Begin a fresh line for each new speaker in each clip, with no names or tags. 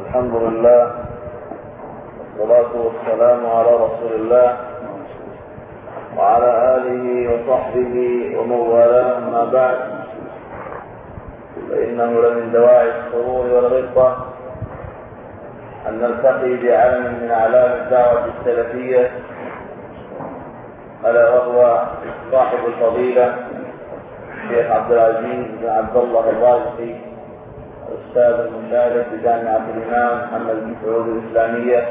الحمد لله والصلاة والسلام على رسول الله وعلى آله وصحبه ومن والاه، أما بعد، فإنه لمن دواعي السرور والغبطة أن نلتقي بعلم من أعلام الدعوة السلفية، ألا وهو صاحب الفضيلة الشيخ عبد العزيز بن عبد الله الرازقي، أستاذ المشارك بجامعة الإمام محمد بن سعود الإسلامية،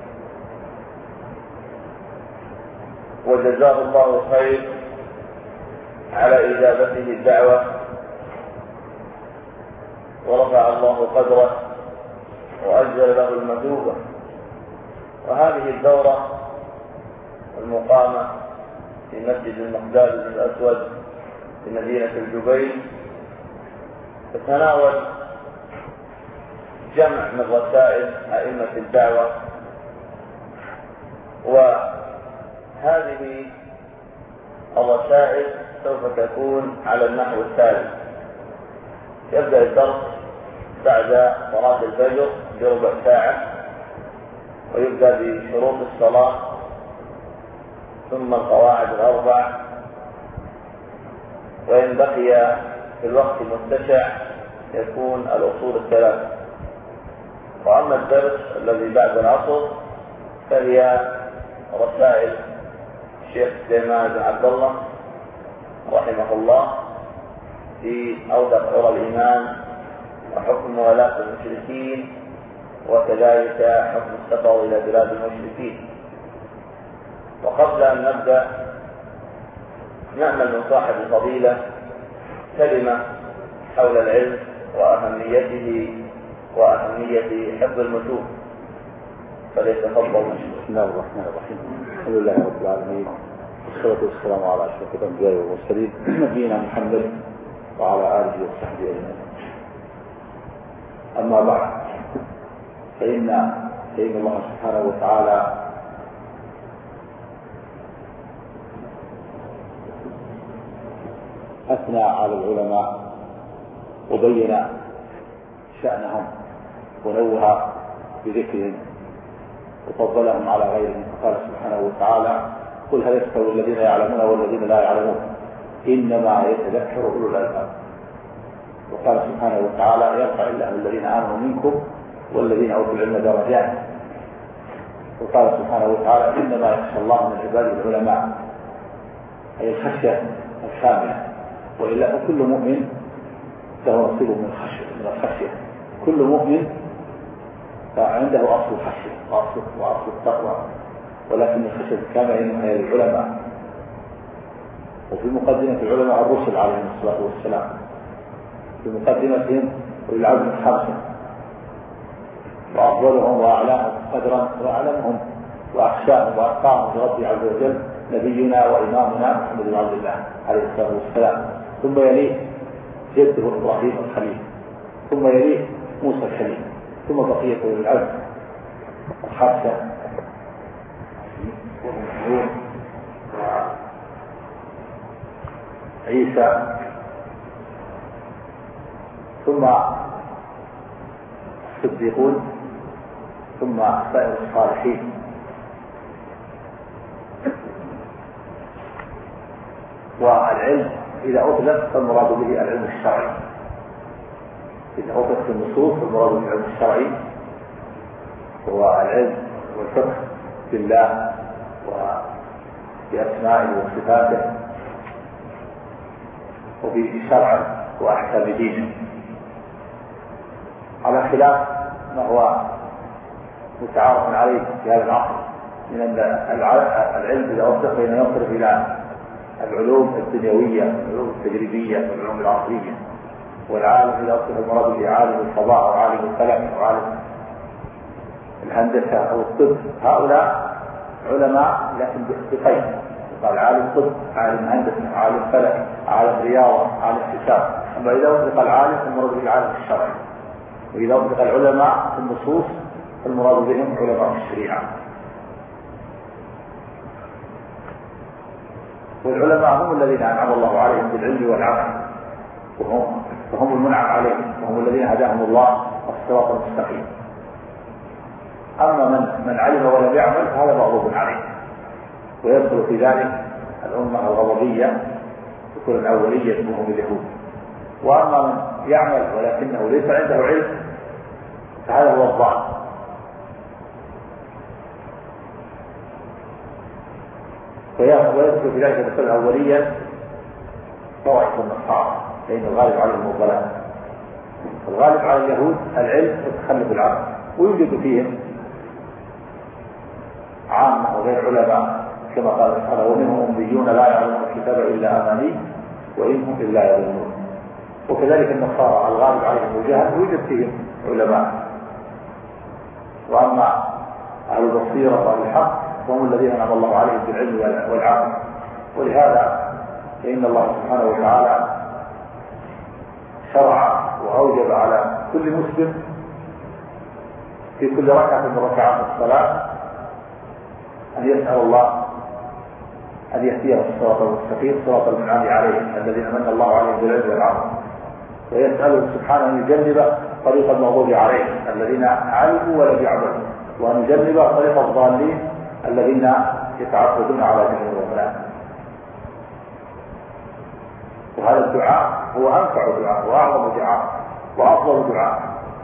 وجزاه الله خير على إجابته الدعوة ورفع الله قدره وأجل له المثوبة. وهذه الدورة المقامة في مسجد المقداد بن الأسود في مدينة الجبيل تتناول جمع من رسائل أئمة الدعوة، وهذه الرسائل سوف تكون على النحو التالي: يبدأ الدرس بعد صلاة الفجر بربع ساعة، ويبدأ بشروط الصلاة، ثم القواعد الأربع، وإن بقي في الوقت متسع يكون الأصول الثلاث. وأما الدرس الذي بعد العصر فهي رسائل الشيخ سليمان بن عبد الله رحمه الله في أوضح عرى الإيمان وحكم موالاة المشركين، وكذلك حكم السفر إلى بلاد المشركين. وقبل أن نبدأ نأمل من صاحب الفضيلة كلمة حول العلم وأهميته وأهمية حفظ المتون، فليتفضل مشكور.
بسم الله الرحمن الرحيم. الحمد لله رب العالمين، والصلاة والسلام على أشرف الأنبياء والمرسلين نبينا محمد وعلى آله وصحبه أجمعين. أما بعد، فإن الله سبحانه وتعالى أثنى على العلماء وبين شأنهم ونوه بذكرهم وفضلهم على غيرهم، فقال سبحانه وتعالى: قل هل يستوي الذين يعلمون والذين لا يعلمون إنما يتذكر أولو الألباب. وقال سبحانه وتعالى: يرفع الله الذين آمنوا منكم والذين أوتوا العلم درجات. وقال سبحانه وتعالى: إنما يخشى الله من عباده العلماء، أي الخشية الكاملة، وإلا فكل مؤمن له نصيب من الخشية. كل مؤمن فعنده أصل الخشية وأصل التقوى، ولكن الخشية الكاملة هي العلماء. وفي مقدمة العلماء الرسل عليهم الصلاة والسلام، في مقدمتهم وللعلم خمسة، وأفضلهم وأعلاهم قدرا وأعلمهم وأخشاهم وأتقاهم لربي عز وجل نبينا وإمامنا محمد بن عبد الله عليه الصلاة والسلام، ثم يليه جده إبراهيم الخليل، ثم يليه موسى الكليم، ثم بقية أولي العزم الخمسة وهم وعيسى، ثم الصديقون، ثم سائر الصالحين. والعلم إذا أطلق فالمراد به العلم الشرعي، إذا أطلق في النصوص فالمراد به العلم الشرعي هو العلم والفقه بالله وبأسمائه وصفاته وبشرعه وأحكام دينه، على خلاف ما هو متعارف عليه في هذا العصر من أن العلم إذا أطلق فإنه ينصرف إلى العلوم الدنيوية والعلوم التجريبية والعلوم العصرية. والعالم إذا أطلق المراد به عالم الفضاء أو عالم الفلك أو عالم الهندسة أو الطب، هؤلاء علماء لكن بقيد، قال عالم طب، عالم هندسة، عالم فلك، عالم رياضة، عالم حساب. أما إذا أطلق العالم فالمراد به العالم الشرعي، وإذا أطلق العلماء في النصوص فالمراد بهم علماء الشريعة. والعلماء هم الذين أنعم الله عليهم بالعلم والعمل، وهم المنعم عليهم، وهم الذين هداهم الله الصراط المستقيم. أما من علم ولم يعمل فهذا مغضوب عليه، ويدخل في ذلك الأمة الغضبية تكون الأولية منهم اليهود. وأما من يعمل ولكنه ليس عنده علم فهذا هو الضال. ويدخل في ذلك مثل الأولية طوائف النصارى، لأن الغالب عليهم الضلال. الغالب على اليهود العلم وتخلف العقل، ويوجد فيهم عامة وغير علماء كما قال سبحانه: ومنهم أميون لا يعلمون الكتاب إلا أماني وإن هم إلا يظنون. وكذلك النصارى الغالب عليهم الجهل يوجد فيهم علماء. وأما أهل البصيرة وأهل الحق وهم الذين أنعم الله عليهم بالعلم والعقل. ولهذا فإن الله سبحانه وتعالى شرع وأوجب على كل مسلم في كل ركعة من ركعات الصلاة أن يسأل الله أن يهديه الصراط المستقيم صراط المنعم عليهم الذين من الله عليهم بالعلم والعقل، ويسأله سبحانه أن يجنب طريق المغضوب عليهم الذين علموا ولم يعملوا، وأن يجنب طريق الضالين الذين يتعبدون على جهل الضلال. وهذا الدعاء هو أنفع دعاء وأعظم دعاء وأفضل دعاء،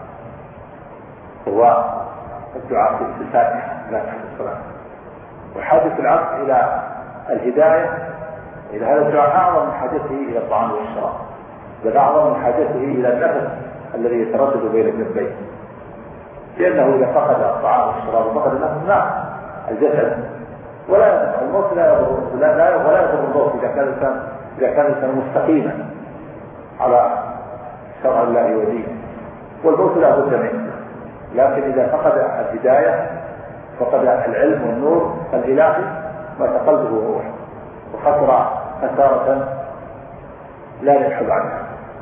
هو الدعاء في الفاتحة لا تحت الصلاة. وحاجة العبد إلى الهداية إلى هذا الدعاء أعظم من حاجته إلى الطعام والشراب، بل أعظم من حاجته إلى النفس الذي يتردد بين الجنبين، لأنه إذا فقد الطعام والشراب وفقد النفس مات الجسد ولا الموت لا يضر الموت إذا كان الإنسان مستقيما على شرع الله ودينه، والموت لا بد منه. لكن إذا فقد الهداية فقد العلم والنور الإلهي مات قلبه وروحه وخسر خسارة لا نبحث عنها.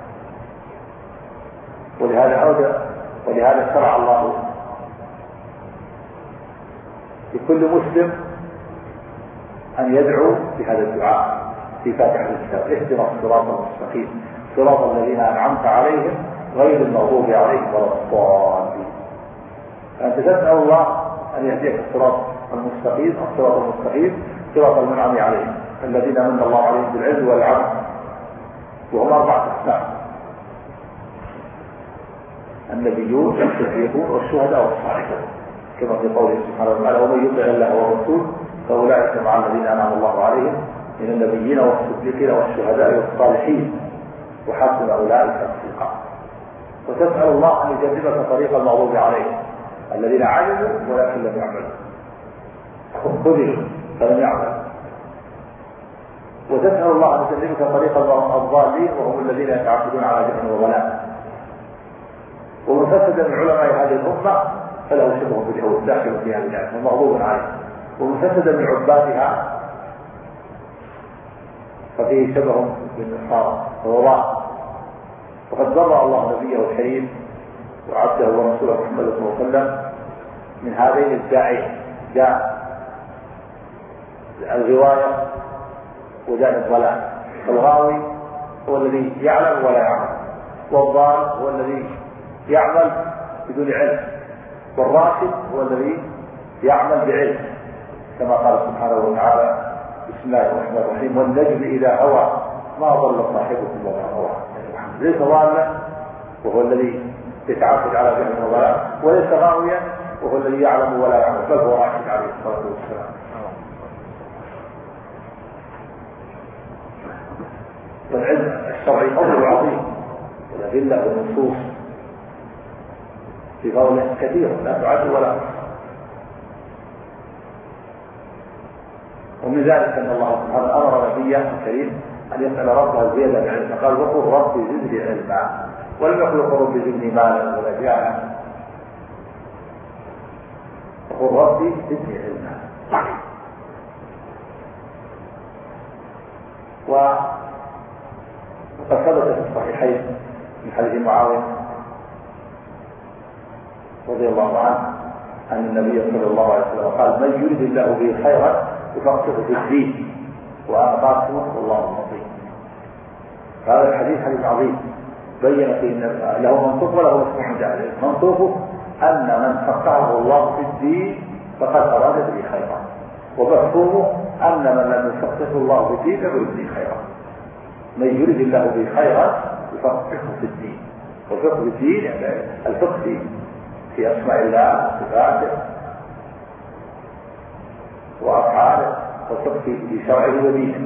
ولهذا شرع الله لكل مسلم أن يدعو بهذا الدعاء في فاتحة الكتاب: اهدنا الصراط المستقيم صراط الذين أنعمت عليهم غير المغضوب عليهم ولا الضالين. فأنت تسأل الله أن يهديك الصراط المستقيم صراط المنعم عليهم الذين من الله عليهم بالعلم والعمل، وهم 4 أقسام: النبيون والصديقون والشهداء والصالحون، كما في قوله سبحانه وتعالى: ومن يطع الله والرسول فأولئك مع الذين أنعم الله عليهم من النبيين والصديقين والشهداء والصالحين وحسن أولئك رفيقا. وتسأل الله أن يجنبك طريق المغضوب عليهم الذين علموا ولكن لم يعملوا، خذلوا فلم يعملوا. وتسأل الله أن يجنبك طريق الضالين وهم الذين يتعبدون على جهل وضلال. ومن فسد من علماء هذه الأمة فله شبه باليهود داخل فيها بالعلم ومغضوب عليه، ومن فسد من عبادها ففيه شبه بالنصارى ووضاء. وقد برأ الله نبيه الكريم وعبده ورسوله محمد صلى الله عليه وسلم من هذين الداعين: داء الغواية وداء الضلال. فالغاوي هو الذي يعلم ولا يعمل، والضال هو الذي يعمل بدون علم، والراشد هو الذي يعمل بعلم، كما قال سبحانه وتعالى: بسم الله الرحمن الرحيم: والنجم إذا هوى ما ضل صاحبكم وما غوى. ليس ضالا وهو الذي يتعبد على جهل وضلال، وليس غاويا وهو الذي يعلم ولا يعمل، بل هو راشد عليه الصلاة والسلام. والعلم الشرعي فضل عظيم، والأدلة والنصوص في قوله كثير لا تعد ولا تحصى. ومن ذلك أن الله سبحانه أمر نبيه الكريم أن يسأل ربه زيادة العلم، فقال: وقل ربي زدني علما، ولم يقل: ربي زدني مالا ولا جاها، وقل ربي زدني علما. وقد ثبت في الصحيحين من حديث معاوية رضي الله عنه أن النبي صلى الله عليه وسلم قال: من يريد الله به خيرا يفقهه في الدين وأعطاكم والله المطيع. هذا الحديث حديث عظيم بين فيه أن له منطوق وله مفهوم جاهل. منطوقه أن من فقهه الله في الدين فقد أراد به خيرا، ومفهومه أن من لم يفقهه الله في الدين يريد به خيرا. من يريد الله به خيرا يفقهه في الدين، والفقه في الدين يعني الفقه في أسماء الله وصفاته وأفعاله، والفقه في شرعه ودينه.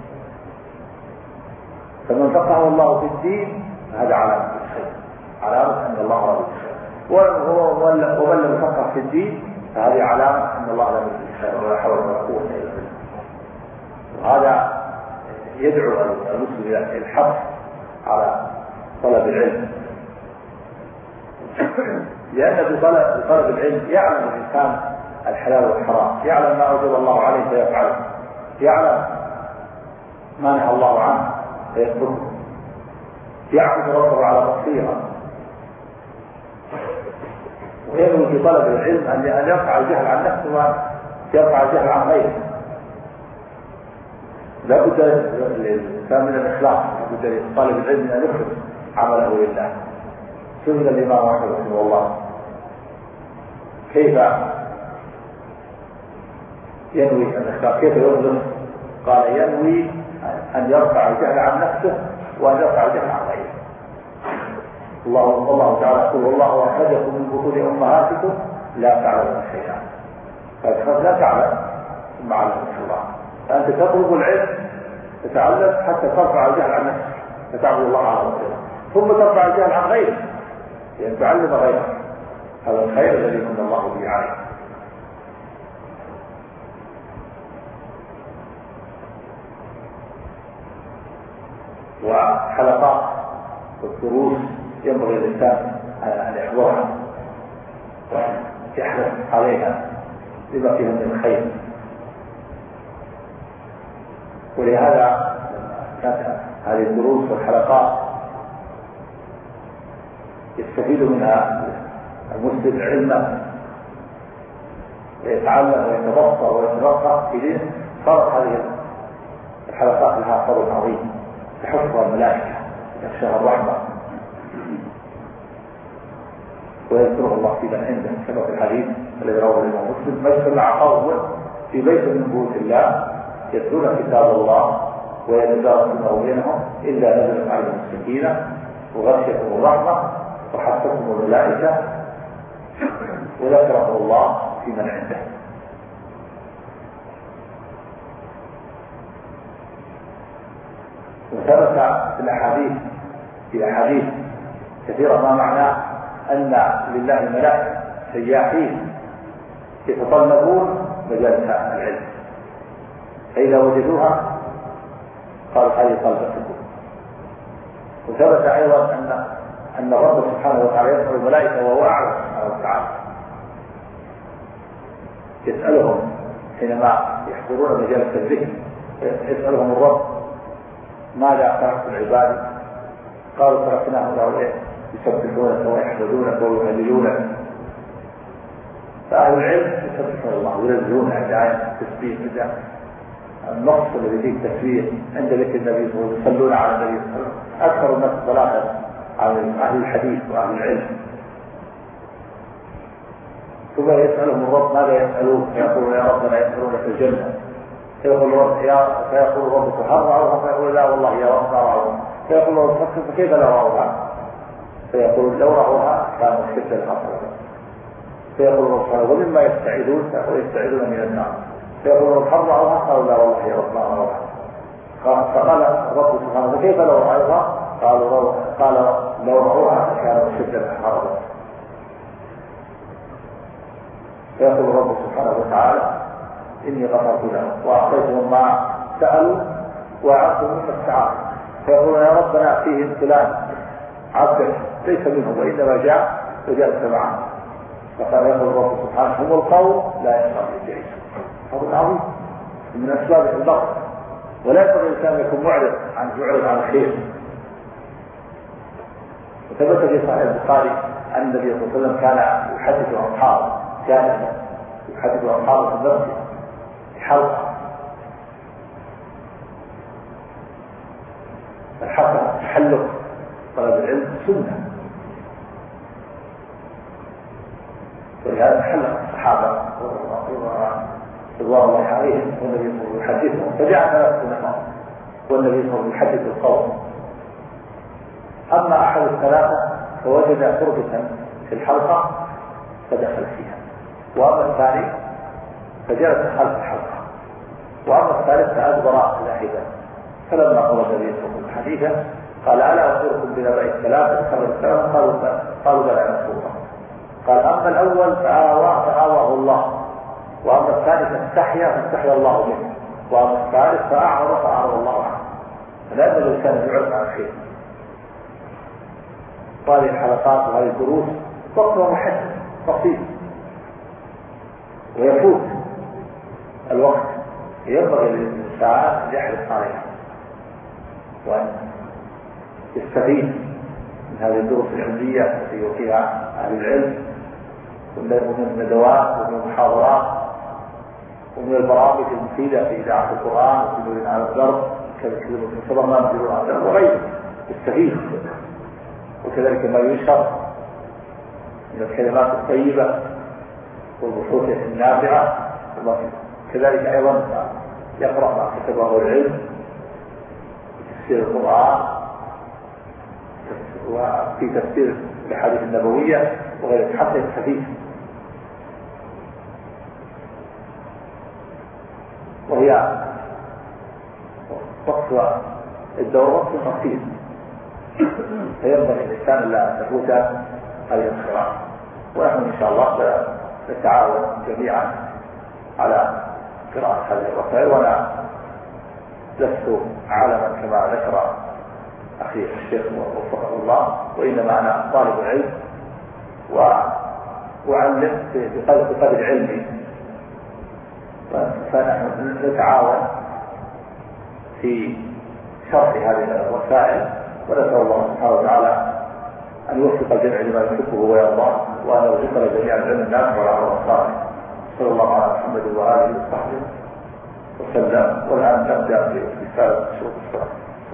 فمن فقهه الله في الدين هذا علامة الخير، علامة أن الله رب الخير. ومن لم يفقه في الدين فهذه علامة أن الله لم يرد الخير ولا حول ولا قوة إلا بالله. وهذا يدعو المسلم إلى الحث على طلب العلم، لأن بطلب العلم يعلم الإنسان الحلال والحرام، يعلم ما أوجب الله عليه فيفعله، يعلم ما نهى الله عنه فيتركه، يعبد ربه على بصيرة. وينوي في طلب العلم أن يرفع الجهل عن نفسه ويرفع الجهل عن غيره. لا بد للإنسان من الإخلاص، لا بد لطالب العلم أن يخلص عمله لله. سئل الإمام أحمد رحمه الله كيف ينوي الإخلاص، كيف يخلص؟ قال ينوي أن يرفع الجهل عن نفسه وأن يرفع الجهل عن غيره. الله تعالى يقول والله أخرجكم من بطون أمهاتكم لا تعلمون شيئا، فالإخلاص لا تعلم ثم علمك الله. فأنت تطلب العلم تتعلم حتى ترفع الجهل عن نفسك فتعبد الله على بصيرة، ثم ترفع الجهل عن غيرك لأن تعلم غيرك. هذا الخير الذي من الله به عليك. وحلقات والدروس ينبغي الإنسان أن يحضرها ويحرص عليها بما فيها من الخير. ولهذا كانت هذه الدروس والحلقات يستفيد منها المسلم علما ويتعلم ويتبصر ويتبقى إليه. صارت هذه الحلقات لها فضل عظيم، تحفها الملائكة يخشاها الرحمة ويذكره الله في من عنده، كما في الحديث الذي رواه الإمام مسلم: ما اجتمع قوم في بيت من بيوت الله يتلون كتاب الله ويتدارسونه بينهم إلا نزلت عليهم السكينة وغشيتهم الرحمة وحفتهم الملائكة وذكرهم الله في من عنده. وثبت في الأحاديث كثيرة ما معناه أن لله ملائكة سياحين يتطلبون مجالس العلم، فإذا وجدوها قالوا هذه طلبتكم. وثبت أيضا أن الرب سبحانه وتعالى يسأل الملائكة وهو أعلم سبحانه وتعالى، يسألهم حينما يحضرون مجالس الذكر، يسألهم الرب: ماذا تركت العباد؟ قالوا: تركناهم له يسبحونك ويحمدونك ويهللونك. فأهل العلم يسبحون الله وينزلون عند آية التسبيح، عند النص الذي فيه التسبيح، عند ذكر النبي صلى الله عليه وسلم، يصلون على النبي صلى الله عليه وسلم. أكثر الناس صلاة على أهل الحديث وأهل العلم. ثم يسألهم الرب ماذا يسألون؟ فيقولون: يا ربنا يسألونك الجنة. فيقول الرب تحرعوها، فيقول: لا والله يا رب رعوها. فيقول الرب: فكيف لا رعوها؟ فيقول: لو رعوها كانوا شدة الحصر. فيقول الرب: ومما يستعيدون؟ فيقول: يستعيدون من النار. فيقول الرب: حرعوها؟ قالوا: لا والله يا رب رعوها. فقال الرب سبحانه: فكيف لو رعوها؟ قال: لو رعوها كانوا شدة الحصر. فيقول الرب سبحانه وتعالى: إني غفرت لهم وأعطيتهم ما سألوا وأعطوا مما استعاروا. فيقولون: يا ربنا فيهم فلان عبدك ليس منهم وإنما جاء وجلس معه. فقال يقول الرب سبحانه: هم القوم لا يشعر بالجيش. هذا عظيم من أسباب البغض، ولا ينبغي الإنسان يكون معرض عن الخير. وثبت في صحيح البخاري أن النبي صلى الله عليه وسلم كان يحدث أصحابه، كان يحدث أصحابه في المسجد حلقة. الحلقة تحلق طلب العلم سنة، ولهذا حلق الصحابة رضوان الله عليهم والنبي صلى الله عليه وسلم يحدثهم، فجاء 3 نفر والنبي صلى الله عليه وسلم يحدث القوم. أما أحد الثلاثة فوجد تربة في الحلقة فدخل فيها، وأما الثاني فجلس خلف الحلقة، وأما الثالث فأدبر لاحقا. فلما قضى النبي صلى الله عليه وسلم حديثا قال: ألا أخبركم بنبأ الثلاثة؟ خبر الثلاثة قالوا: بلى يا رسول الله. قال: أما الأول فآواه الله، وأما الثالث فاستحيا الله منه، وأما الثالث فأعرض الله عنه. فلا بد الإنسان يعرض عن خير. هذه الحلقات وهذه الدروس وقتها محدد بسيط ويفوت الوقت، ينبغي للإنسان أن يحرص عليها وأن يستفيد من هذه الدروس العلمية التي يعطيها أهل العلم، ومن الندوات ومن المحاضرات ومن البرامج المفيدة في إذاعة القرآن وفي نور على الدرب كذلك برنامج القرآن وغيره يستفيد. وكذلك ما ينشر من الكلمات الطيبة والبحوث النافعة، كذلك أيضا يقرأ ما كتبه العلم في تفسير القرآن وفي تفسير الأحاديث النبوية وغيره حتى يستفيد. وهي وقت الدورة في قصير، فينبغي الإنسان لا تفوت هذه القراءة. ونحن إن شاء الله نتعاون جميعا على قراءة هذه الرسائل، وأنا لست عالما كما ذكر أخي الشيخ وفقه الله، وإنما أنا طالب علم وأعلم بقدر علمي، فنحن نتعاون في شرح هذه الرسائل، ونسأل الله سبحانه وتعالى أن يوفق الجميع لما يحبه ويرضاه، وأن يرزقنا جميعا العلم النافع والعمل الصالح. صلى الله على محمد وآله وصحبه وسلم. والآن نبدأ في رسالة شروط الصلاة.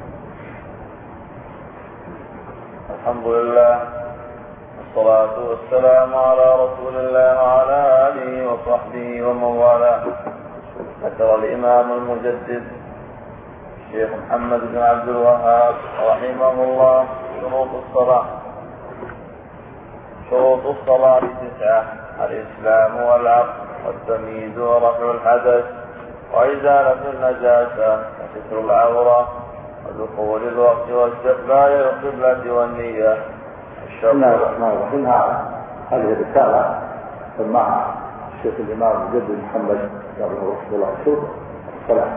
الحمد لله والصلاة والسلام على رسول الله وعلى آله وصحبه ومن والاه. ذكر الإمام المجدد الشيخ محمد بن عبد الوهاب رحمه الله شروط الصلاة. شروط الصلاة 9: الإسلام والعقل والتمييز ورفع الحدث وإزالة النجاسة وستر العورة ودخول الوقت واستقبال القبلة والنية.
بسم الله الرحمن الرحيم. هذه الرسالة سماها الشيخ الإمام المجدد محمد رحمه الله شروط الصلاة،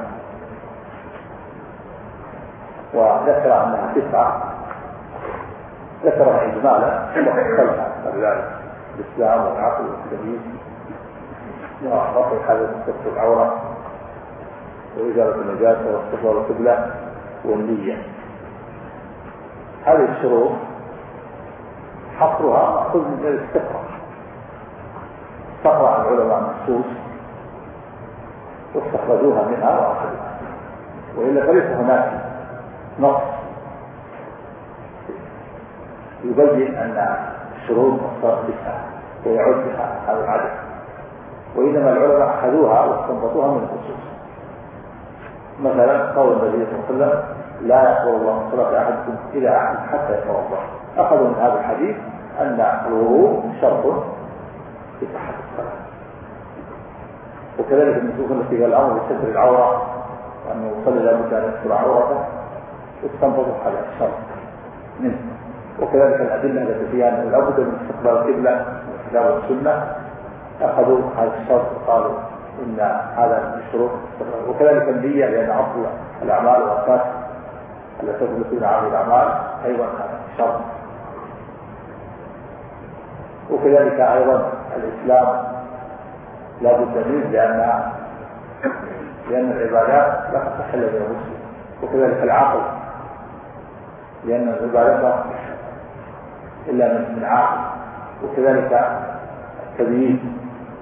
وذكر أنها 9، ذكرها إجمالا وفصلها بذلك: الإسلام والعقل والتمييز ورفع الحدث وستر العورة وإزالة النجاسة واستقبال القبلة والنية. هذه الشروط حصرها مأخوذ من الاستقراء. استقرأ العلماء النصوص واستخرجوها منها وأخذوها، وإلا فليس هناك نص يبين أن الشروط مصدر 9 ويعد بها هذا العدد، وإنما العلماء أخذوها واستنبطوها من النصوص. مثلا قول النبي صلى الله عليه وسلم: لا يقبل الله صلاة أحدكم إلى أحد حتى يتوضأ. أخذوا من هذا الحديث أن الوضوء شرط في صحة الصلاة. وكذلك النصوص التي فيها الأمر بستر العورة وأنه يصلي لابد أن يستر عورته استنبطوا هذا الشرط منه. وكذلك الأدلة التي فيها أنه لابد من استقبال القبلة والكتاب والسنة أخذوا هذا الشرط وقالوا إن هذا من الشروط. وكذلك النية، لأن أصل الأعمال وأساس التي تثبت على الأعمال أيضا شرط. وكذلك أيضا الإسلام لا بد منه، لأن العبادات لا تصح إلا بالمسلم. وكذلك العقل، لأن العبادات لا تصح إلا من عاقل. وكذلك التدين.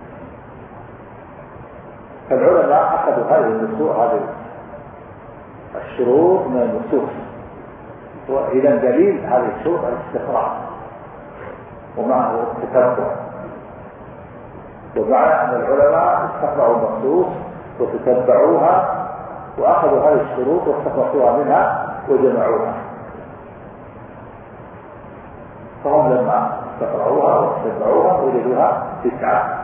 فالعلماء أخذوا هذه النصوص، هذه الشروط من النصوص، وإذا دليل هذه الشروط الاستقراء ومعه التتبع ومعنى أن العلماء استقرأوا النصوص وتتبعوها وأخذوا هذه الشروط واستخلصوها منها وجمعوها، فهم لما استقرأوها واتبعوها وجدوها 9.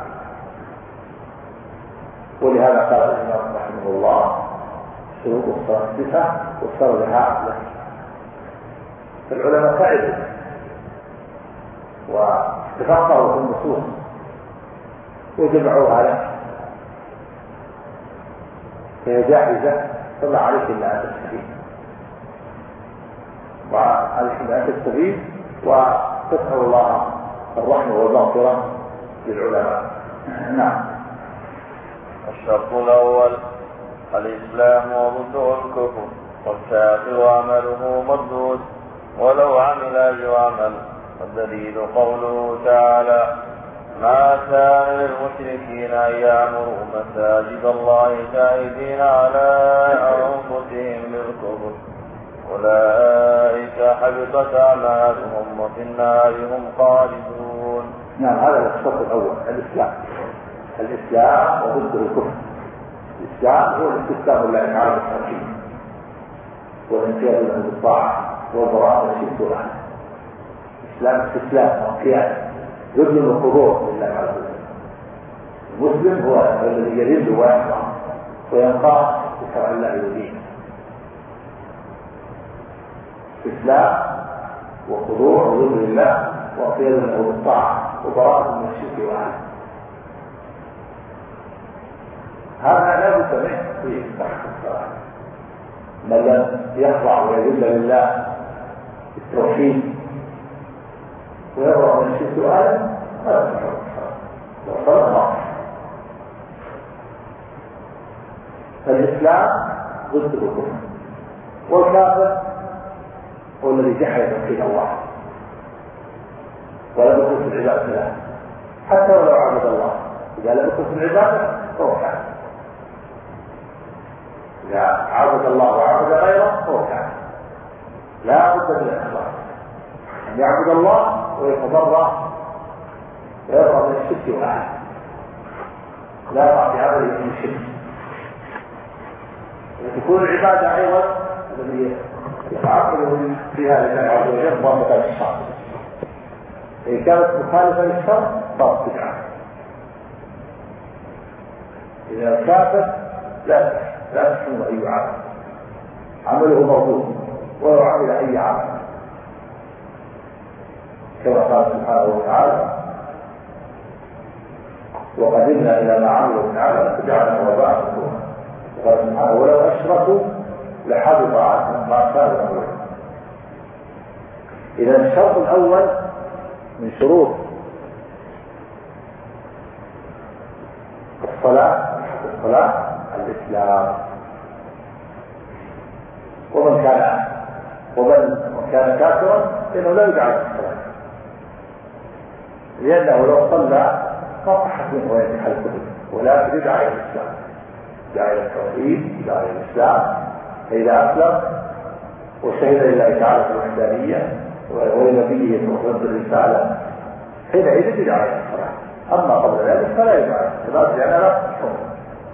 ولهذا قال الإمام رحمه الله شروط الصلاة 9 واختار لها عقله. فالعلماء تعبوا وتفقهوا في النصوص وجمعوها لك، فهي جاهزة، فما عليك إلا أن تستفيد، وعليك إلا أن تستفيد وتسأل الله الرحمة والمغفرة للعلماء. نعم.
الشرط الأول الإسلام وضده الكفر، والكافر عمله مردود ولو عمل أي عمل. والدليل قوله تعالى: ما كان للمشركين أن يعمروا مساجد الله شاهدين على أنفسهم بالكفر أولئك حبطت أعمالهم وفي النار هم خالدون.
نعم، هذا الشرط الأول الإسلام وضده الكفر. الإسلام هو الاستسلام لله تعالى بالتوحيد والانقياد له بالطاعة والبراءة من الشرك والأهل. الإسلام استسلام وانقياد ذل الخضوع لله تعالى. المسلم هو الذي يذل ويخضع وينقاد بشرع الله ودينه. استسلام وخضوع وذل لله وانقياد له بالطاعة وبراءة من الشرك والأهل. هذا لا بد منه في تحت الصلاة. من لم يخضع ويذل لله بالتوحيد ويبرأ من الشرك والأهل لا يصح الصلاة. فالإسلام ضد الكفر، والكافر هو الذي جحد توحيد الله ولم يكن في العبادة له حتى ولو عبد الله. إذا لم يكن في العبادة فهو كافر. إذا عبد الله وعبد غيره فهو كافر. لا بد من الإخلاص، أن يعبد الله ويتضرع ويبرأ من الشرك والأهل، لا يقع في عمله من الشرك. وتكون العبادة أيضا الذي يتعقل فيها لله عز وجل موافقة للشرع. إن كانت مخالفة للشرع صارت بدعة. إذا كافر لا تحمل أي عمل، عمله مردود ولو عمل أي عمل، كما قال سبحانه وتعالى: وقدمنا إلى ما عملوا من عمل فجعلنا وباء منثورا. وقال سبحانه: ولو أشركوا لحبط عنهم ما كانوا يعملون. إذا الشرط الأول من شروط الصلاة الإسلام. ومن كان كافرا فإنه لا يدعى الصلاة، لأنه لو صلى ما صحت منه وينتهي الكفر، ولكن يدعى إلى الإسلام، يدعى إلى التوحيد، يدعى إلى الإسلام. فإذا أسلم وشهد لله تعالى في الوحدانية ولنبيه وحفظ الرسالة حينئذ يدعى إلى الصلاة. أما قبل ذلك فلا يدعى الصلاة لأنها لا تصح.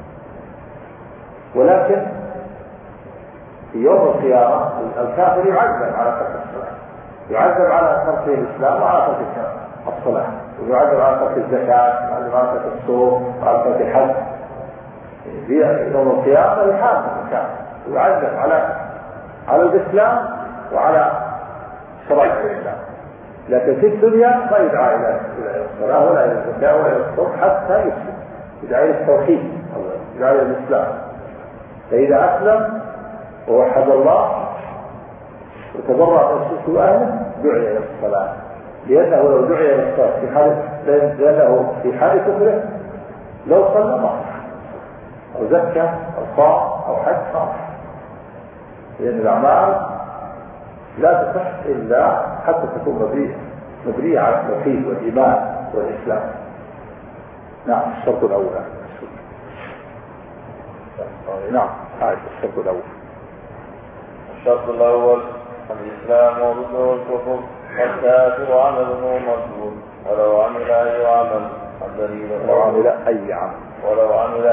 ولكن في يوم القيامة الكافر يعذب على ترك الصلاة، يعذب على ترك الإسلام وعلى ترك الصلاة، ويعذب على ترك الزكاة ويعذب على ترك الصوم وعلى ترك الحج. في يوم القيامة يحاسب الكافر ويعذب على الإسلام وعلى شرائع الإسلام. لكن في الدنيا ما يدعى إلى الصلاة ولا إلى الزكاة ولا إلى الصوم حتى يسلم، يدعى إلى التوحيد، يدعى إلى الإسلام. فإذا أسلم ووحد الله وتبرأ من الشرك وأهله دعي إلى الصلاة، لأنه لو دعي إلى الصلاة لأنه في حال كفره لو صلى ما أو زكى أو صام أو حج صح، لأن الأعمال لا تصح إلا حتى تكون مبنية على التوحيد والإيمان والإسلام. نعم، الشرط الأول. نعم، هذا الشرط الأول.
الشرط الأول الإسلام وضده الكفر، والكافر عمله مردود ولو عمل أي عمل.
ولو عمل أي عمل
ولو عمل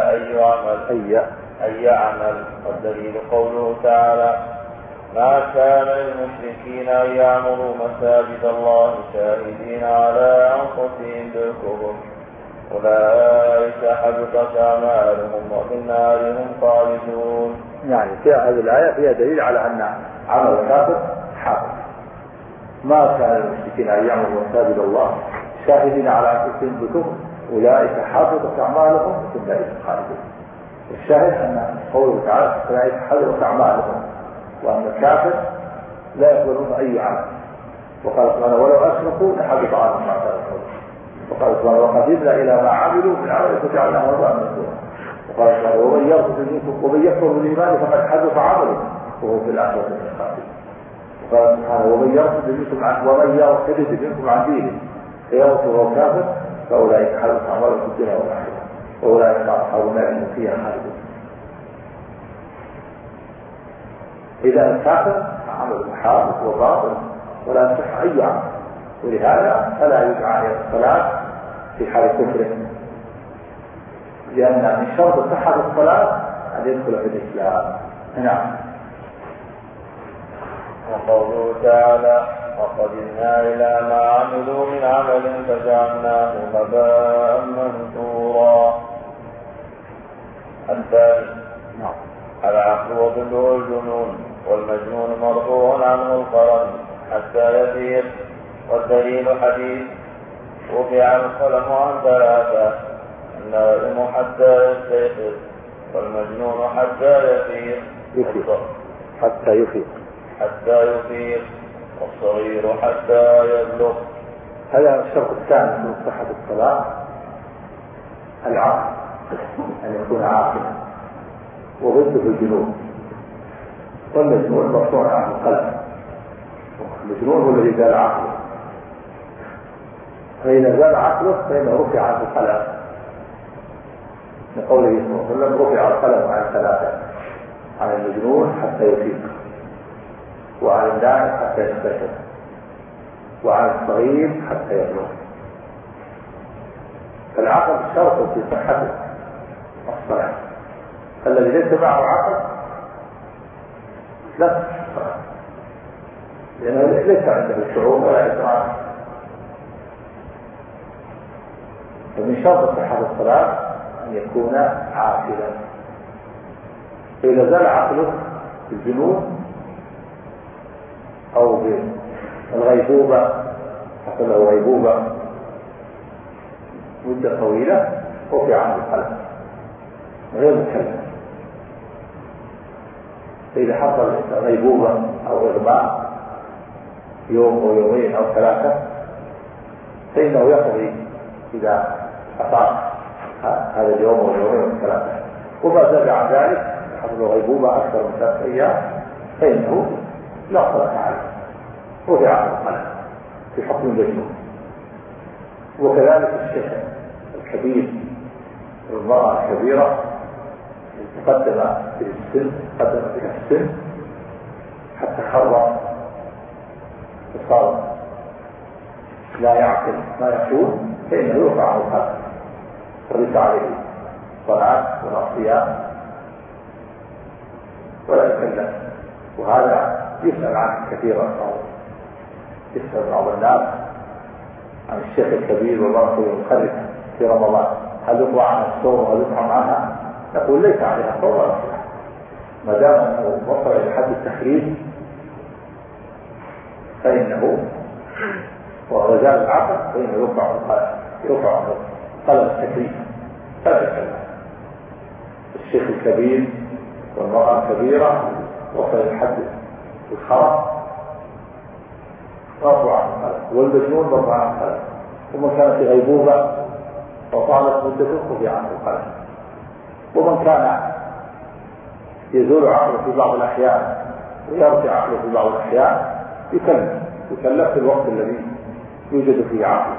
أي عمل. والدليل قوله تعالى: ما كان للمشركين أن يعمروا مساجد الله شاهدين على أنفسهم بالكفر أولئك حبطت أعمالهم وفي النار هم خالدون.
يعني في هذه الآية فيها دليل على أن عمل الكافر حاضر. ما كان للمشركين أن يعمروا مساجد الله شاهدين على أنفسهم بالكفر أولئك حبطت أعمالهم وفي النار هم خالدون. الشاهد أن قوله تعالى: أولئك حبطت أعمالهم، وأن الكافر لا يقبلون أي عمل. وقال سبحانه: ولو أشركوا لحبط عنهم ما كانوا يعملون. وقال سبحانه: وقدمنا إلى ما عملوا من عمل فجعلناه هباء منثورا. وقال سبحانه: ومن يكفر بالإيمان فقد حبط عمله وهو في الآخرة من الخاسرين. وقال سبحانه: ومن يرتد منكم عن دينه فيموت وهو كافر فأولئك حبط عملهم في الدنيا والآخرة وأولئك أصحاب النار هم فيها خالدون. إذا الكافر عمل محارب وباطل ولا يصح أي عمل، ولهذا فلا يدعى إلى الصلاة في حال كفره، لأن من شرط صحة الصلاة أن يدخل في الإسلام. نعم.
وقوله تعالى: وقدمنا إلى ما عملوا من عمل فجعلناه هباء منثورا. الثاني: العقل وضده الجنون، والمجنون مرفوع عنه القرن حتى يفيق. والدليل حديث: رفع القلم عن ثلاثة: النائم حتى يستيقظ، والمجنون حتى يفيق، والصغير حتى يبلغ.
هذا الشرط الثاني من صحة الصلاة: العقل، أن يكون عاقلا، وضده الجنون. والمجنون مرفوع عنه القلم. المجنون هو الذي زال عقله، فإذا زال عقله فإنه رفع عنه القلم، لقوله صلى الله عليه وسلم: رفع القلم عن ثلاثة: عن المجنون حتى يفيق، وعن النائم حتى يستيقظ، وعن الصغير حتى يبلغ. فالعقل شرط في صحة الصلاة. الذي ليس معه عقل لا تصح الصلاة، لأنه ليس عنده شعور ولا إدراك. فمن شرط صحة الصلاة أن يكون عاقلا. فإذا زال عقله بالجنون أو بالغيبوبة، حصل له غيبوبة مدة طويلة، رفع عنه القلم غير مكلف. فإذا حصل غيبوبة أو إغماء يوم أو يومين أو ثلاثة فإنه يقضي إذا أطاق هذا اليوم أو اليومين أو ثلاثة. وما زاد عن ذلك حصل غيبوبة أكثر من 3 أيام فإنه لا صلاة عليه، رفع عنه القلم في حكم المجنون. وكذلك الشيخ الكبير والمرأة الكبيرة تقدم بها السن حتى خرج وصار لا يعقل ما يقول فإنه يرفع عنه القلم وليس عليه صلاة ولا صيام ولا يكلف. وهذا يسأل عنه كثيرا، يسأل بعض الناس عن الشيخ الكبير والمرأة المخرج في رمضان: هل يطلع عن الصوم وهل يطعم عنها؟ نقول: ليس عليها صوم ولا صيام، ما دام أنه وصل إلى حد التخريج فإنه وزال العقل فإنه يرفع عنه قلم التكليف فلا يكلف. الشيخ الكبير والمرأة الكبيرة وصل إلى حد الخرف رفع عنه القلم، والمجنون رفع عنه القلم. ومن كان في غيبوبة وطالت مدته رفع عنه القلم. ومن كان يزول عقله في بعض الأحيان ويرجع عقله في بعض الأحيان يكلف في الوقت الذي يوجد فيه عقل،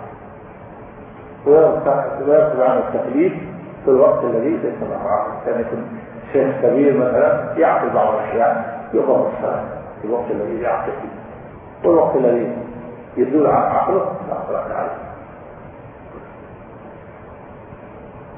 ويرتب عنه التكليف في الوقت الذي ليس معه عقل. كان يكون شيخ كبير مثلا يعقل بعض الأحيان يقوم الصلاة في الوقت الذي يعقل فيه، والوقت الذي يزول عن عقله لا صلاة عليه.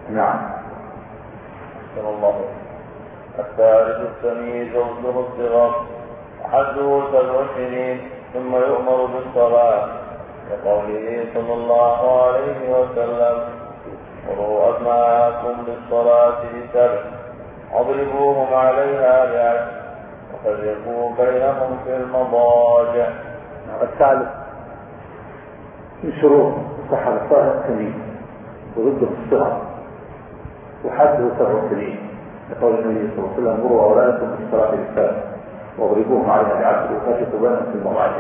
نعم.
صلى الله عليه وسلم. الثالث التمييز وصله الصغار حده 7 سنين ثم يؤمر بالصلاة لقوله صلى الله عليه وسلم مروا أبناءكم بالصلاة ل7 واضربوهم عليها ل10 وفرقوا بينهم في المضاجع.
الثالث من شروط صحة الصلاة التمييز وضده الصغر وحده 7 سنين لقول النبي صلى الله عليه وسلم مروا أولادكم بالصلاة ل7 واضربوهم عليها ل10 وفرقوا بينهم في المضاجع.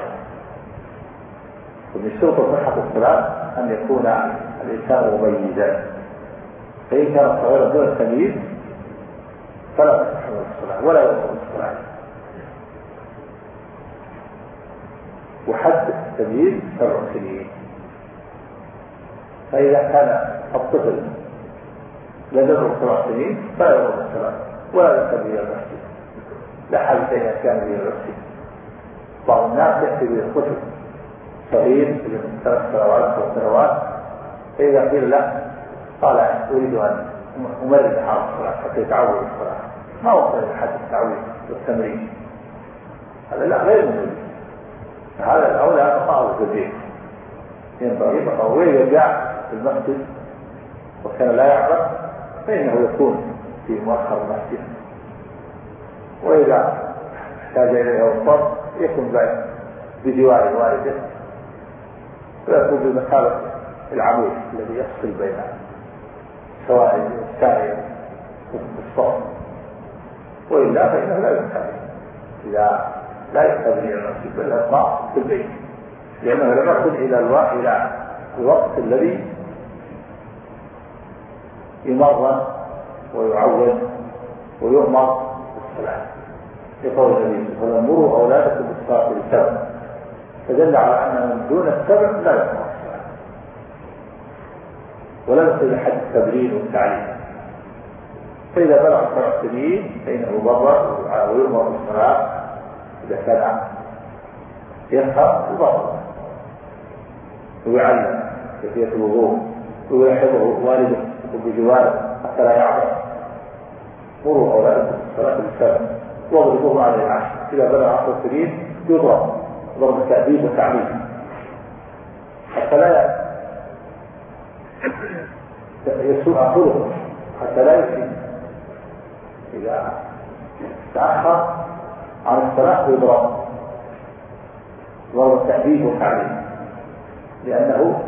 ومن شروط صحة الصلاة أن يكون الإنسان مميزا، فإن كان صغيرا دون التمييز فلا تصح الصلاة ولا يؤمر بالصلاة. وحد التمييز 7 سنين. فإذا كان الطفل لم يبلغ 7 سنين فلا يؤمر بالصلاة ولا يذهب إلى المسجد، لا حاجة إلى كان إلى المسجد. بعض الناس يأتي بالطفل صغير من 3 سنوات أو 4 سنوات، فإذا قيل له قال أريد أن أمرد على الصلاة حتى يتعود الصلاة، ما وصل إلى حد التعويض والتمرين، هذا لا غير مميز. هذا الأولى مقاومة في البيت، ينبغي مقاومة. وإذا جاء في المسجد وكان لا يعرف فإنه يكون في مؤخر المسجد، وإذا احتاج إليه وصل يكون بجوار والده ويكون بمثابة العمود الذي يفصل بين سواء السائل والصوت، وإلا فإنه لا يستطيع إذا لا يستطيع المسجد بل يطلع في البيت، لأنه لم يصل إلى الوقت الذي يمرن ويعود ويؤمر بالصلاة. يقول النبي صلى الله عليه وسلم مروا أولادكم بالصلاة ل7، فدل على أن من دون 7 لا يؤمر بالصلاة ولا يصل إلى حد التبرير والتعليم. فإذا بلغ 7 سنين فإنه يبرر ويؤمر بالصلاة. إذا كان يفهم يبرر ويعلم كيفية الوضوء ويحفظه والده بجواره حتى لا يعرف. مروا أولادكم بالصلاة ل7 واضربوهم على 10. إذا بلغ 10 سنين يضرب ضرب تأديب وتعليم حتى لا يسوء خلقه، حتى لا يسيء. إذا تأخر عن الصلاة يضرب ضرب تأديب وتعليم، لأنه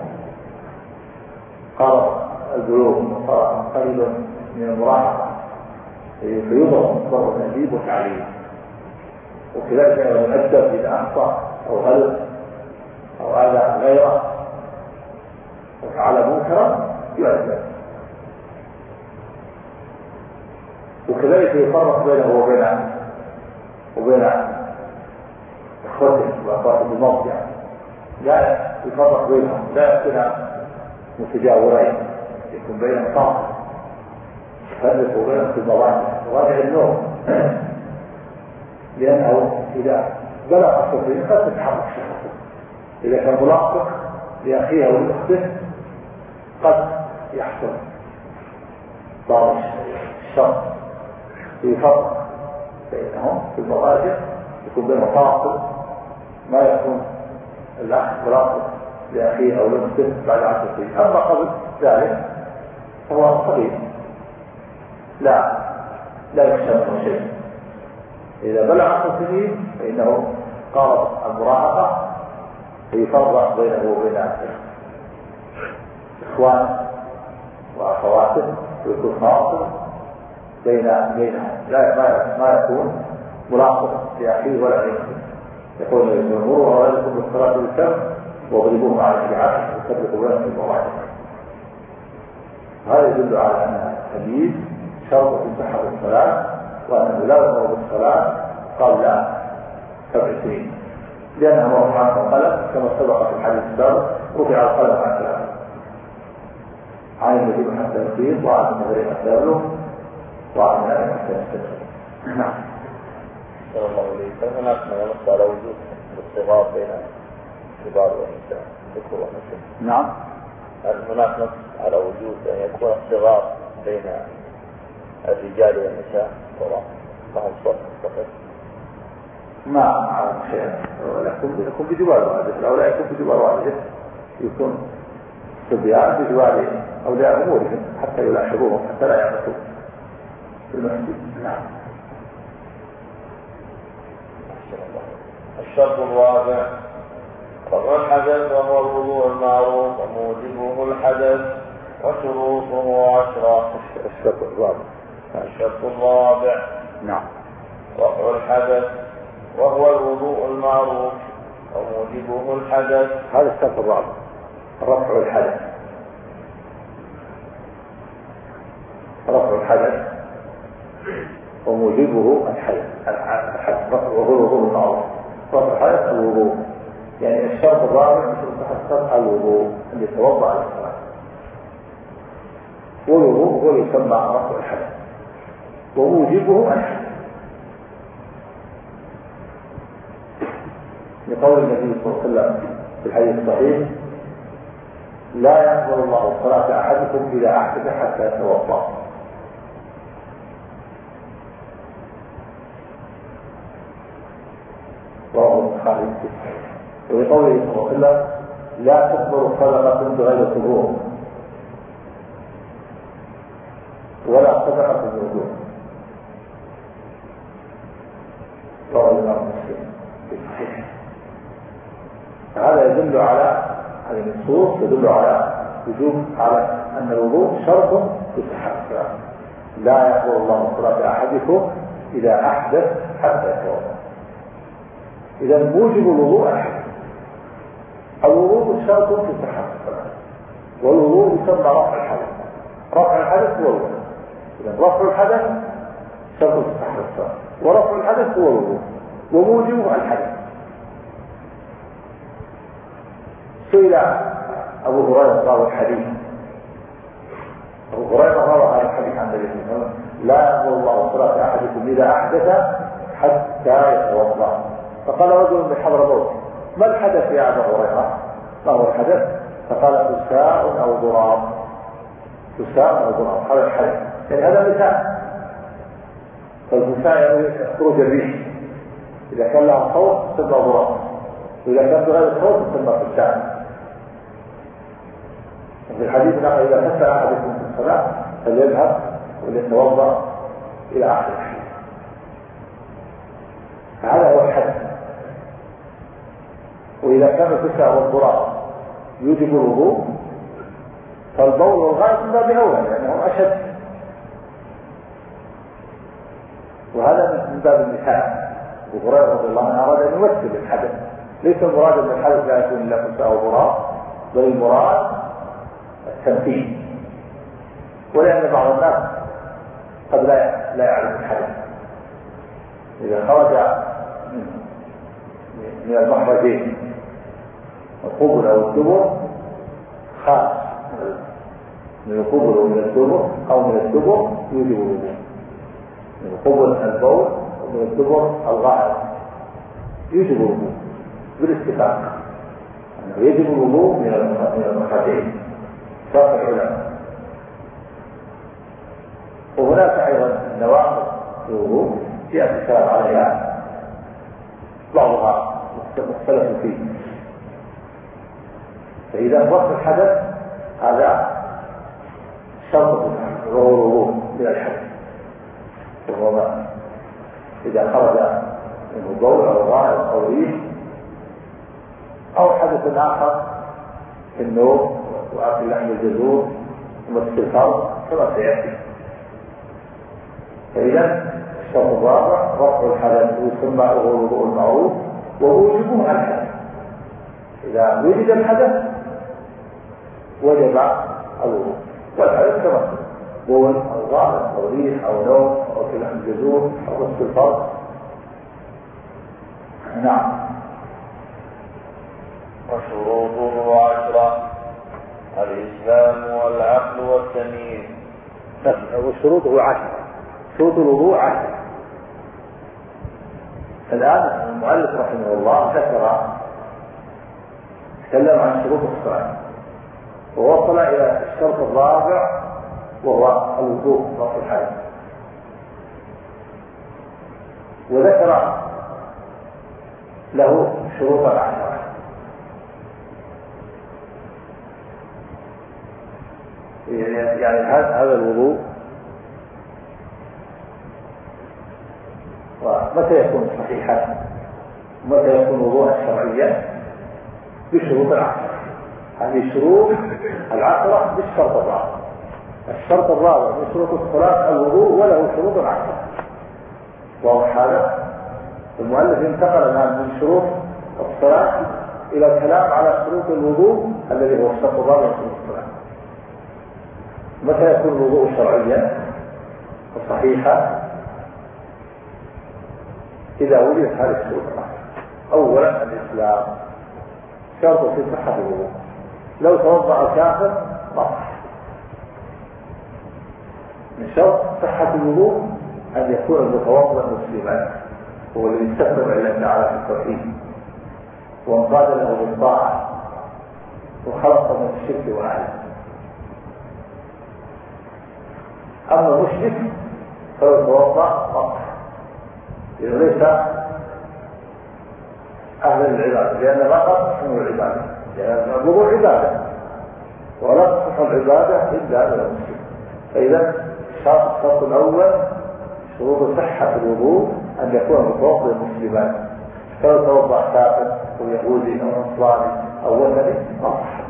قرب البلوغ وصار قريبا من المراهقة، فيضرب ضرب تأديب وتعليم. وكذلك يؤدب إذا أخطأ أو غلط أو آذى غيره وفعل منكرا يؤدب. وكذلك يفرق بينه وبين اخوته واخواته بالموضع، لا يفرق بينهم، لا يكون متجاورين، يكون بينهم طاقة يفرق بينهم في مواضع النوم، لأنه إذا بلغ الصفين قد تتحرك شخصه. إذا كان ملاصق لأخيه أو لأخته قد يحصل بعض الشر في فرق بينهم في المضاجع، يكون بينهم تواصل ما يكون الأخ ملاصق لأخيه أو لأخته بعد 10 سنين. أما قبل ذلك فهو صغير لا يخشى منه شيء. إذا بلغ 10 سنين فإنه قارب المراهقة ويفرق بينه وبين إخوانه وأخواته ويكون فاصل بينهم، ما يكون ملاصق لأخيه ولا لأخته. يقول مروا أولادكم بالصلاة ل7 واضربوهم على 10 وفرقوا بينهم في المضاجع. هذا يدل على أن التمييز شرط في صحة الصلاة، وأنه لا يؤمر بالصلاة قبل 7 سنين، لأنه رفع القلم كما سبق في الحديث السابق، رفع القلم عن 3 عن النبي حتى يصيب وعن النبي حتى يبلغ وعن النبي حتى يستجيب. نعم.
صلى الله عليه وسلم. هناك ما ينص على وجود الصغار بين الكبار والنساء ذكر ونساء.
نعم.
هل هناك نص على وجود أن يكون الصغار بين الرجال والنساء فهم صف مستقل؟
ما أعرف شيء، يكون بجوار والده، أو لا يكون بجوار والده، يكون صبيان بجوار أولياء أمورهم حتى يلاحظوهم حتى لا يعرفوا في المسجد. نعم.
الشرط الرابع رفع الحدث، وهو الوضوء المعروف وموجبه الحدث وشروطه 10. الشرط الرابع
نعم
رفع الحدث، وهو الوضوء المعروف وموجبه الحدث.
هذا الشرط الرابع، رفع الحدث. رفع الحدث وموجبه الحدث، وهو الوضوء المعروف. رفع الحدث الوضوء، يعني الشرط الرابع يتحصل الوضوء اللي يتوضا على الصلاه، والوضوء هو يسمى رفع الحدث وموجبه الحدث، لقول النبي صلى الله عليه وسلم في الحديث الصحيح: لا يقبل الله صلاة أحدكم إذا أحدث حتى يتوضأ. رواه البخاري. ولقوله صلى الله عليه وسلم: لا تقبل صدقة بغير طهور ولا صدقة بالوضوء. رواه الإمام مسلم. هذا يدل على هذه النصوص، يدل على وجوب على أن الوضوء شرط في صحة الصلاة. لا يقبل الله صلاة أحدكم إذا أحدث حتى يتوضأ. إذا موجب الوضوء الحدث. الوضوء شرط في صحة الصلاة، والوضوء يسمى رفع الحدث. رفع الحدث هو الوضوء. إذا رفع الحدث شرط في صحة الصلاة، ورفع الحدث هو الوضوء، وموجبه الحدث. سئل أبو هريرة راوي الحديث، أبو هريرة روى هذا الحديث عن النبي صلى الله عليه وسلم: لا يقبل الله صلاة أحدكم إذا أحدث حتى يتوضأ. فقال رجل من حضرموت: ما الحدث يا أبا هريرة؟ ما هو الحدث؟ فقال: كساء أو ضراب. كساء أو ضراب، هذا الحدث، يعني هذا مثال. فالكساء يعني خروج الريح، إذا كان لها صوت تسمى ضراب، وإذا كان بغير صوت تسمى كساء. في الحديث: إذا كسى أحدكم في الصلاة فليذهب وليتوضأ إلى آخر الحديث. هذا هو الحدث. وإذا كان الكساء والضراب يوجب الوضوء، فالبول والغائط من باب أولى لأنه أشد، وهذا من باب المثال. أبو هريرة رضي الله عنه أراد أن يمثل الحدث، ليس المراد أن الحدث لا يكون إلا كساء وضراب، بل المراد التمثيل. ولأن بعض الناس قد لا يعرف الحدث، إذا خرج من المخرجين القبل أو الدبر خاص من القبل أو من الدبر أو من الدبر يوجب الوضوء. من القبل البول ومن الدبر الغائط يوجب الوضوء بالاتفاق، أنه يجب الوضوء من المخرجين فرق العلماء. وهناك أيضا نواقض الوضوء يأتي الكلام عليها، بعضها مختلف فيه. فإذا رفع الحدث هذا شرط وهو الوضوء من الحدث، وهو ما إذا خرج منه البول أو الغائط أو ريح أو حدث آخر كالنوم وأكل لحم الجزور ومس الفرد كما سيأتي. فإذا الشرط الرابع رفع الحدث ويسمى وهو الوضوء المعروف ووجبه الحدث. إذا وجد الحدث وجب الوضوء، والحدث كما بول أو غائط أو ريح أو نوم أو أكل لحم الجزور أو مس الفرد. نعم.
وشروطه 10: الإسلام والعقل والتمييز.
وشروطه 10، شروط الوضوء 10. الآن المؤلف رحمه الله تكلم عن شروط الصلاة، ووصل إلى الشرط الرابع وهو الوضوء رفع الحدث. وذكر له شروطا 10. يعني هذا الوضوء ومتى يكون صحيحا ومتى يكون وضوءا شرعيا بشروط 10. هذه شروط 10 بالشرط الرابع. الشرط الرابع من شروط الصلاة الوضوء وله شروط 10. واضح هذا؟ المؤلف انتقل الآن من شروط الصلاة إلى الكلام على شروط الوضوء الذي هو الشرط الرابع من شروط الصلاة. متى يكون الوضوء شرعيا وصحيحا؟ إذا وجدت هذه الشروط. أولا الإسلام شرط في صحة الوضوء. لو توضأ كافر ما صح. من شرط صحة الوضوء أن يكون المتوضأ مسلما، هو الذي استقر إلى الله تعالى في التوحيد وانقاد له بالطاعة وخلص من الشرك وأهله. أما المشرك فلو توضأ ما صح، إذا ليس أهل العبادة، لأن ما تصح العبادة، لأن الوضوء عبادة ولا تصح العبادة إلا بالمسلم. فإذا الشرط الأول شروط صحة الوضوء أن يكون المتوضئ مسلما. فلو توضأ كافر أو يهودي أو نصراني أو وثني ما صح.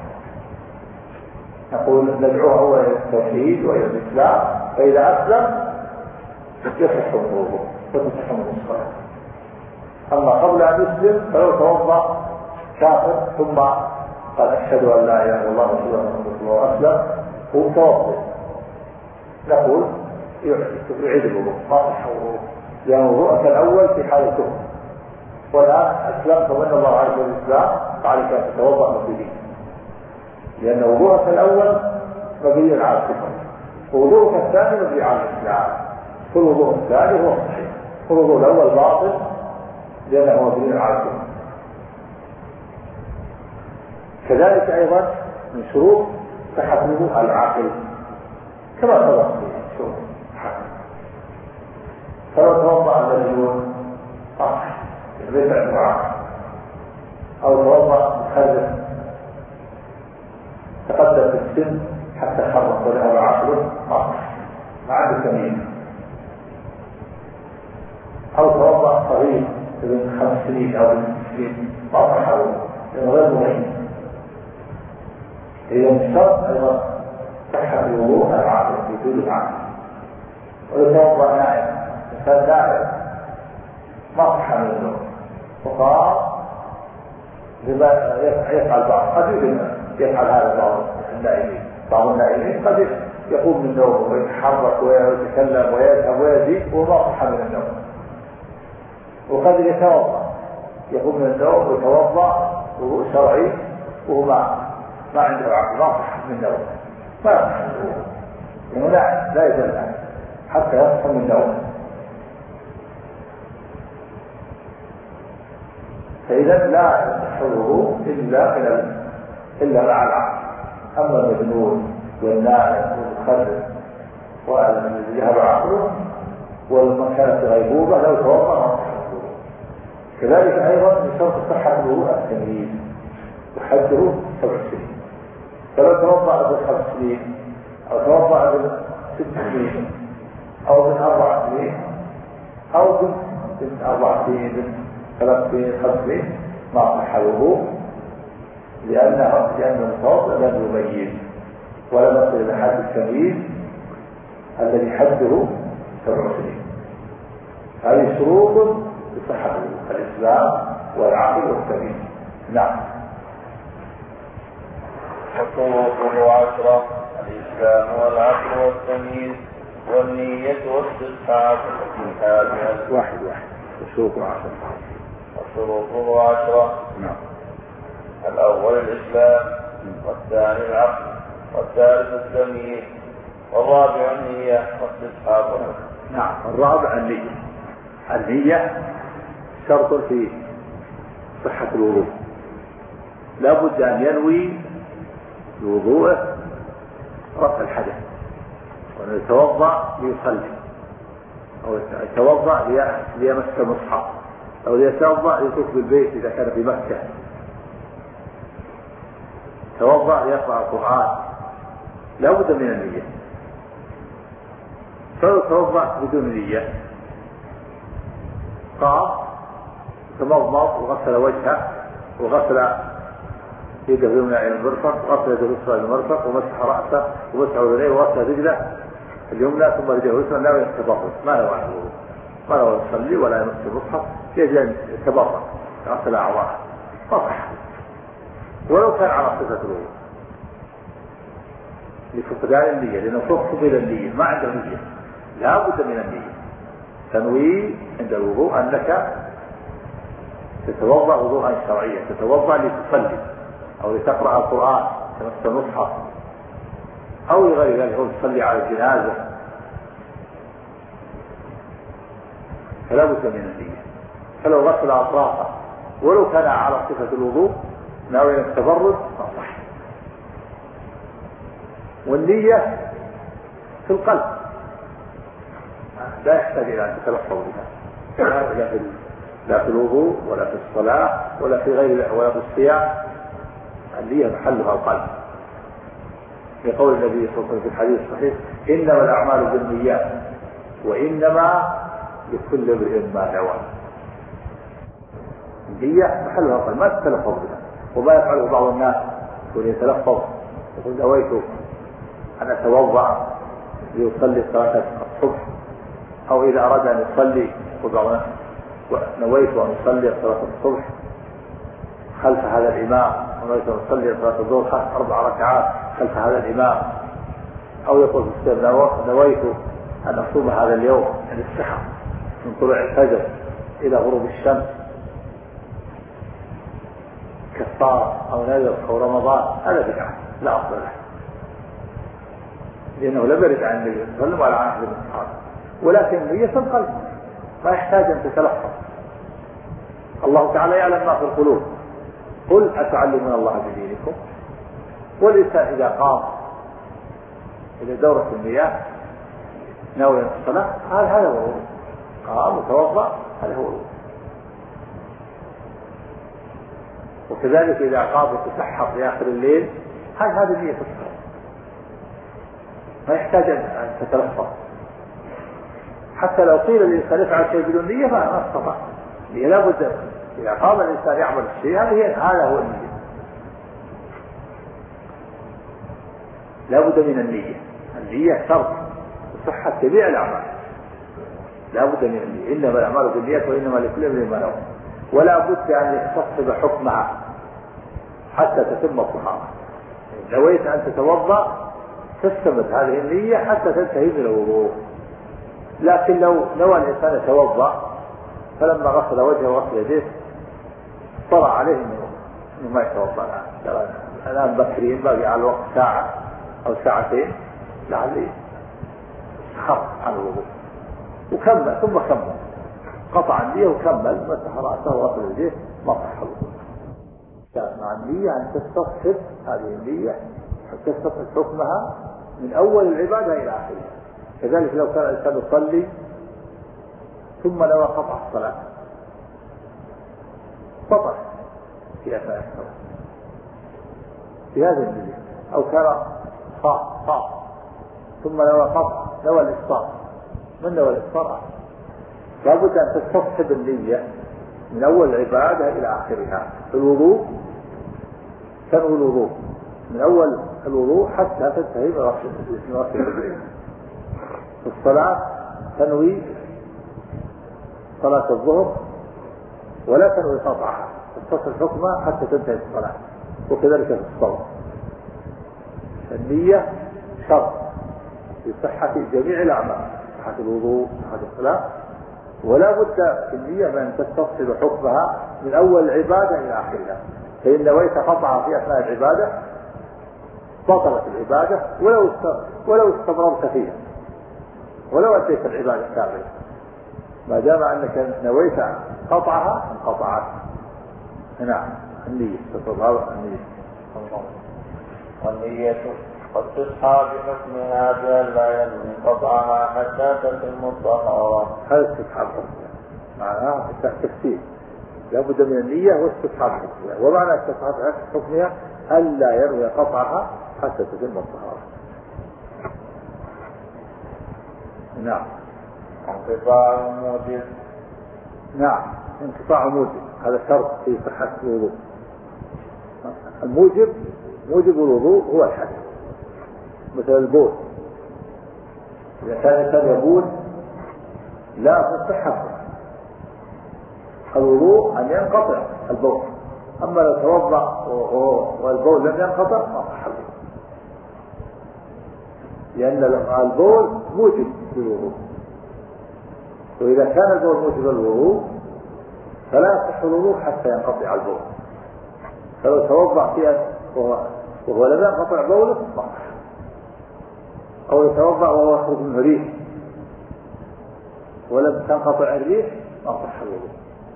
نقول ندعوه أولا إلى التوحيد وإلى الإسلام، فإذا أسلم يصح الوضوء وتصح الصلاة. أما قبل أن يسلم فلو توضأ كافر ثم قال أشهد أن لا إله إلا الله ورسول الله وأسلم هو متوضئ، نقول يعيد الوضوء ما صح الوضوء، لأن وضوءك الأول في حال الكفر، والآن أسلمت وإن الله عز وجل الإسلام فعليك أن تتوضأ مبتدئ، لأن وضوءك الأول مبني على الكفر ووضوءك الثاني مبني على الإسلام. فالوضوء الثاني هو الصحيح، والوضوء الأول باطل لأنه مبني على الكفر. كذلك أيضا من شروط صحة الوضوء العاقل كما سبق في شروط الحق. فلو توضأ المجنون صح ليس عنده، أو توضأ مخلف تقدم في السن حتى خرج وذهب عقله صح ما عنده تمييز، أو توضأ صغير من 5 سنين أو من 6 سنين ما صح لأنه غير مهم. إذا من شرط أيضا صحة الوضوء العقل في وجود العقل. ولو توضأ نائم مثال نائم ما صح من النوم وقام يفعل بعض قد يفعل هذا بعض النائمين قد يقوم من النوم ويتحرك ويتكلم ويذهب ويزيد وما صح من النوم، وقد يتوضأ يقوم من النوم ويتوضأ وضوء شرعي وهو ما عنده عقل ما صح من النوم ما صح لأنه لا يزال حتى يصحى من النوم. فإذا لا يصح الوضوء إلا مع العقل. أما المجنون والنائم والمخدر والذي ذهب عقله والمن كانت غيبوبة لو توضأ ما صح الوضوء. كذلك أيضا من شرط صحة الوضوء التمييز وحده 7 سنين. فلو توضأ ابن 5 سنين أو توضأ ابن 6 سنين أو ابن 4 سنين أو ابن 4 سنين ابن 3 سنين 5 سنين ما صح الوضوء، لأن المتوضئ لم يميز ولم يصل إلى حد التمييز الذي حده 7 سنين. هذه شروط لصحة الإسلام والعقل والتمييز. نعم.
وشروطه 10: الإسلام والعقل والتمييز والنية والاستصحاب.
واحد وشروطه 10.
وشروطه 10:
نعم.
الأول الإسلام، والثاني العقل، والثالث التمييز، والرابع النية والاستصحاب.
نعم. الرابع النية. النية شرط في صحة الوضوء، لا بد أن ينوي الوضوء رفع الحدث يتوضأ ليصلي، أو يتوضأ ليمس المصحف، أو يتوضأ ليطوف بالبيت إذا كان في مكة، يتوضأ ليقرأ القرآن، لا بد من النية. فلو توضأ بدون نية قام تمضمض وغسل وجهه وغسل يده اليمنى إلى المرفق وغسل يده اليسرى إلى المرفق ومسح رأسه ومسح أذنيه وغسل رجله اليمنى ثم رجله اليسرى، لا يتبرد، ما له الوضوء، ما له يصلي ولا يمس المصحف، يجب أن يتبرد غسل أعضاءه صح، ولو كان على صفة الوضوء لفقدان النية، لأنه فقد إلى النية ما عنده نية، لا بد من النية. تنوي عند الوضوء أنك تتوضأ وضوءا شرعيا، تتوضأ لتصلي أو لتقرأ القرآن تمس المصحف أو لغير ذلك، أو تصلي على الجنازة، فلا بد من النية. فلو غسل أطرافه ولو كان على صفة الوضوء ناوي التبرد صح. والنية في القلب لا يحتاج إلى أن تتلفظ بها، لا في الوضوء ولا في الصلاة ولا في غير ولا في الصيام، النية محلها القلب، في قول النبي صلى الله عليه وسلم في الحديث الصحيح: إنما الأعمال بالنيات وإنما لكل امرئ ما نوى. النية محلها القلب ما تتلفظ بها. وما يفعله بعض الناس يقول يتلفظ يقول نويت أن أتوضأ ليصلي صلاة الصبح، أو إذا أراد أن يصلي يقول بعض الناس نويت أن أصلي صلاة الصبح خلف هذا الإمام، ونويت أن أصلي صلاة الظهر 4 ركعات خلف هذا الإمام، أو يقول في السر نويت أن أصوم هذا اليوم من السحر من طلوع الفجر إلى غروب الشمس كفارة أو نذر أو رمضان، هذا بدعة لا أصل له، لأنه لم يرد عن النبي صلى الله عليه وسلم ولا عن أحد من الصحابة. ولكن النية في القلب ما يحتاج أن تتلفظ. الله تعالى يعلم ما في القلوب، قل أتعلمون الله بدينكم. والإنسان إذا قام إلى دورة المياه ناوي الصلاة هذا هو الوضوء، قام وتوضأ هذا هو الوضوء. وكذلك إذا قام وتسحر في آخر الليل هذه النية في الصلاة، ما يحتاج أن تتلفظ. حتى لو قيل الإنسان يفعل شيء بدون نية ما استطاع، لا بد إذا قام الإنسان يعمل الشيء هذا هو النية، لا بد من النية. النية شرط لصحة جميع الأعمال، لا بد من النية. إنما الأعمال بالنيات وإنما لكل امرئ ما نوى، ولا بد أن يستصحب حكمها حتى تتم الطهارة. نويت أن تتوضأ تستمر هذه النية حتى تنتهي من الوضوء. لكن لو نوى الإنسان يتوضأ فلما غسل وجهه وغسل يديه طلع عليه إنه ما يتوضأ الآن بكرين باقي على الوقت ساعة أو ساعتين لعله خف عن الوضوء، وكمل ثم كمل قطع النية وكمل مسح رأسه وغسل يديه ما صح الوضوء. مع النية أن تستصحب هذه النية، تستصحب حكمها من أول العبادة إلى آخرها. كذلك لو كان الإنسان يصلي ثم نوى قطع الصلاة بطل في أثناء الصلاة في هذه النية، أو كان صام ثم نوى الإفطار، من نوى الإفطار لا بد أن تستصحب النية من أول العبادة إلى آخرها. في الوضوء تنوي الوضوء من أول الوضوء حتى تنتهي من غسل اليدين. في الصلاة تنوي صلاة الظهر ولا تنوي قطعها، تتصل حكمها حتى تنتهي الصلاة. وكذلك في الصوم النية شرط لصحة جميع الأعمال، صحة الوضوء صحة الصلاة، ولا بد في النية من تتصل حكمها من أول العبادة إلى آخرها. فإن نويت قطعها في أثناء العبادة بطلت العبادة ولو استمررت فيها، ولو أتيت العبادة كاملة، ما دام أنك نويت قطعها انقطعت. نعم النية تتضرر النية.
والنية قد تصحى بحكمها بأن لا ينوي الناقة المطهرة.
هذا استصحاب حكمها، معناه تفسير لابد من النية واستصحاب حكمها. ومعنى استصحاب حكمها ألا ينوي قطعها حتى تتم الطهارة. نعم.
انقطاع موجب.
نعم، انقطاع موجب هذا شرط في صحة الوضوء. الموجب موجب الوضوء هو الحدث، مثل البول. إذا كان الإنسان يبول لا تصح الوضوء أن ينقطع البول. أما لو توضأ والبول لم ينقطع ما صح الوضوء، لأن البول موجب للوضوء، وإذا كان البول موجب للوضوء فلا يصح الوضوء حتى ينقطع البول. فلو توضأ فيها وهو لم ينقطع بوله ما صح، أو يتوضأ وهو يخرج منه ريح ولم تنقطع الريح ما صح الوضوء.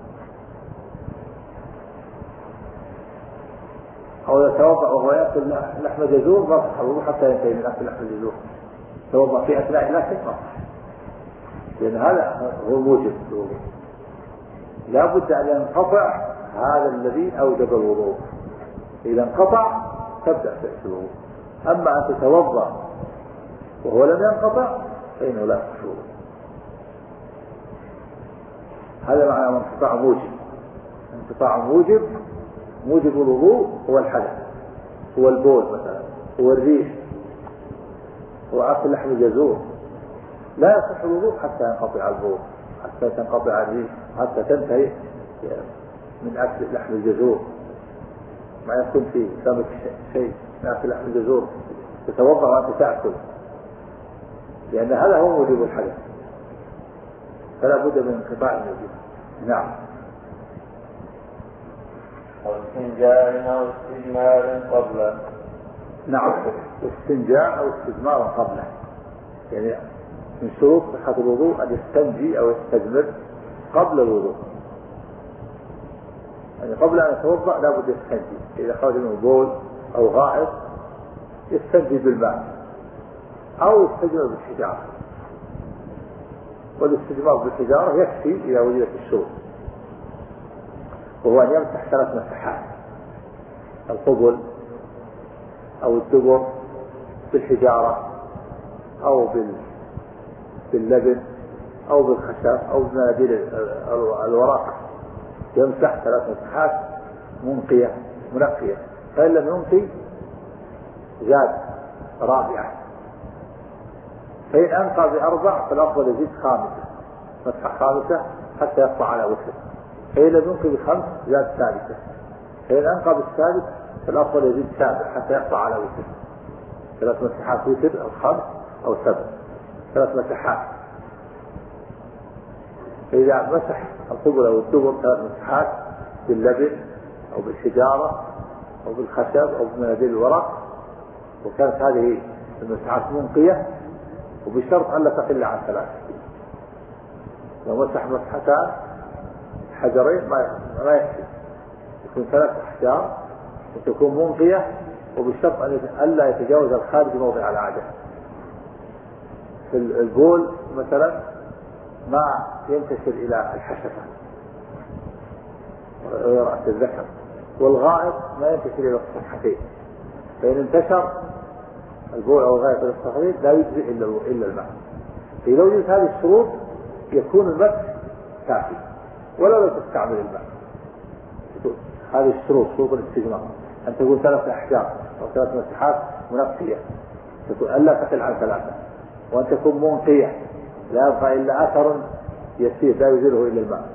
أو يتوضأ وهو يأكل لحم جزور ما صح الوضوء حتى ينتهي من أكل لحم الجزور. توضأ في أثناء الأكل ما صح، لأن هذا هو موجب الوضوء. لا بد أن ينقطع هذا الذي أوجب الوضوء. إذا انقطع تبدأ في الوضوء. أما أن تتوضأ وهو لم ينقطع فإنه لا يصح الوضوء. هذا معنى انقطاع موجب. انقطاع موجب الوضوء هو الحدث، هو البول مثلا، هو الريح، هو أكل لحم الجزور. لا يصح الوضوء حتى ينقطع البول، حتى تنقطع الريح، حتى تنتهي من أكل لحم الجزور. ما يكون في سمك شيء من أكل لحم الجزور تتوضأ وأنت تأكل، لأن هذا هو موجب الحدث، فلا بد من انقطاع الموجب. نعم.
أو استنجاء أو استجمار قبله.
نعم، استنجاء أو استجمار قبله، يعني من شروط صحة الوضوء أن يستنجي أو يستجمر قبل الوضوء. يعني قبل أن يتوضأ لا بد يستنجي. إذا خرج منه بول أو غائط يستنجي بالماء أو يستجمر بالحجارة. والاستجمار بالحجارة يكفي إذا وجدت الشروط، وهو أن يمسح 3 مسحات: القبل أو الدبر بالحجارة أو باللبن أو بالخشب أو بمناديل الورق. يمسح 3 مسحات منقية، فإن لم ينقي زاد رابعة، فإن أنقى ب4 فالأفضل يزيد 5 مسحة 5 حتى يقطع على وتر. فإن لم ينقي ب5 زاد 6، فإن أنقى ب7 فالأفضل يزيد 7 حتى يقطع على وتر. 3 مسحات وتر أو 5 أو 7، 3 مسحات. فإذا مسح القبل أو الدبر 3 مسحات باللبن أو بالحجارة أو بالخشب أو بمناديل الورق، وكانت هذه المسحات منقية، وبشرط أن لا تقل عن 3. لو مسح مسحتان حجرين ما يكفي، يكون 3 أحجار وتكون منقية، وبشرط أن لا يتجاوز الخارج موضع العادة. في البول مثلا ما ينتشر إلى الحشفة ورأس الذكر، والغائط ما ينتشر إلى الصفحتين. فإن انتشر البول أو الغائط إلى الصفحتين لا يجزئ إلا الماء. إذا وجدت هذه الشروط يكون المسح كافي ولو لا تستعمل الماء. هذه الشروط، شروط الاستجمار: أن تكون 3 أحجار أو 3 مسحات منقية، ألا تقل عن 3، وأن تكون منقية لا يبقى إلا أثر يسير لا يزيله إلا الماء،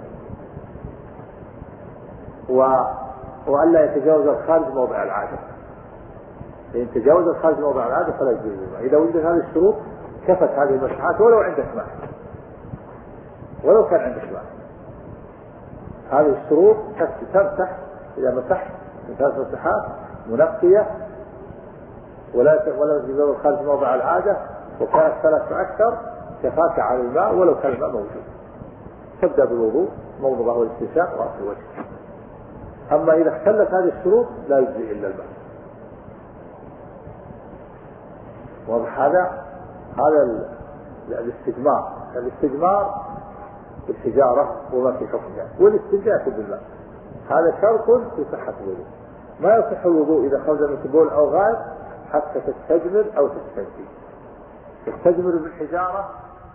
وألا يتجاوز الخارج موضع العادة. فإن تجاوز الخارج موضع العادة فلا يجوز الماء. إذا وجدت هذه الشروط كفت هذه المسحات ولو عندك ماء، ولو كان عندك ماء. هذه الشروط تكفي تمسح إذا مسحت من 3 مسحات منقية ولا يتجاوز الخارج موضع العادة، وكانت 3 فأكثر كفاك على الماء ولو كان الماء موجود. تبدأ بالوضوء موضوعه والاستنشاق ورأس الوجه. أما إذا اختلت هذه الشروط لا يجزي إلا الماء. واضح هذا الاستجمار بالحجارة وما في حكمها، والاستنجاء بالماء هذا شرط في صحة الوضوء. ما يصح الوضوء إذا خرج من بول أو غائط حتى تستجمر أو تستنجي. تستجمر بالحجارة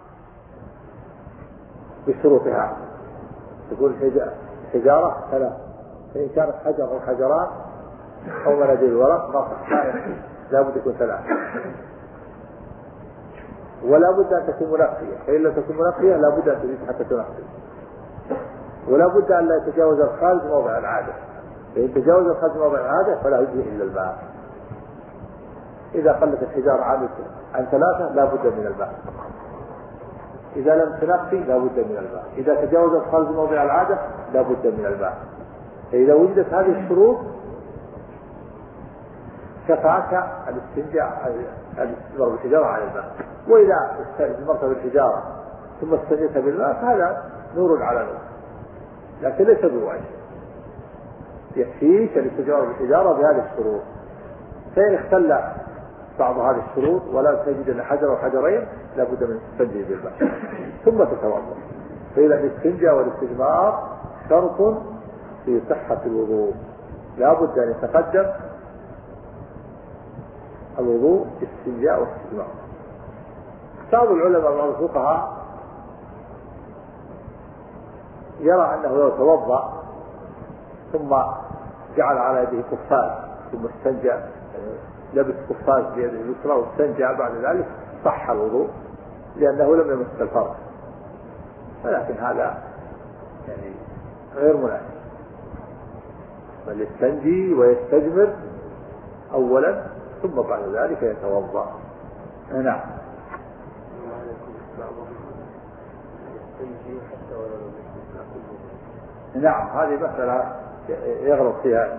بشروطها، تقول حجارة ثلاث، فإن كانت حجر أو حجرات أو مناديل الورق ما صح، لا بد يكون ثلاث، ولا بد أن تكون منقية، فإن لم تكن منقية لا بد أن تزيد حتى تنقي، ولا بد أن لا يتجاوز الخارج موضع العادة، فإن تجاوز الخارج موضع العادة فلا يجزي إلا الماء. إذا قلت الحجارة عن ثلاثة لا بد من الماء، إذا لم تنقي لا بد من الماء، إذا تجاوز الخارج موضع العادة لا بد من الماء. فإذا وجدت هذه الشروط شفعك الاستنجاء بالحجارة على الماء. وإذا استجمرت بالحجارة ثم استنجيت بالماء فهذا نور على نور، لكن ليس بواجب، يكفيك الاستجمار بالحجارة بهذه الشروط. فإن اختل بعض هذه الشروط ولا تجد إلا حجر أو حجرين لا بد من التنجي بالماء ثم تتوضأ. فإذا الاستنجاء والاستجمار شرط في صحة الوضوء، لا بد أن يتقدم الوضوء استنجاء واستجمار. بعض العلماء بعض الفقهاء يرى أنه لو توضأ ثم جعل على يده قفاز ثم استنجى، لبس قفاز بيده اليسرى واستنجى بعد ذلك صح الوضوء لأنه لم يمس الفرج، ولكن هذا يعني غير مناسب، بل يستنجي ويستجمر أولا ثم بعد ذلك يتوضأ. نعم. نعم، هذه مسألة يغلط فيها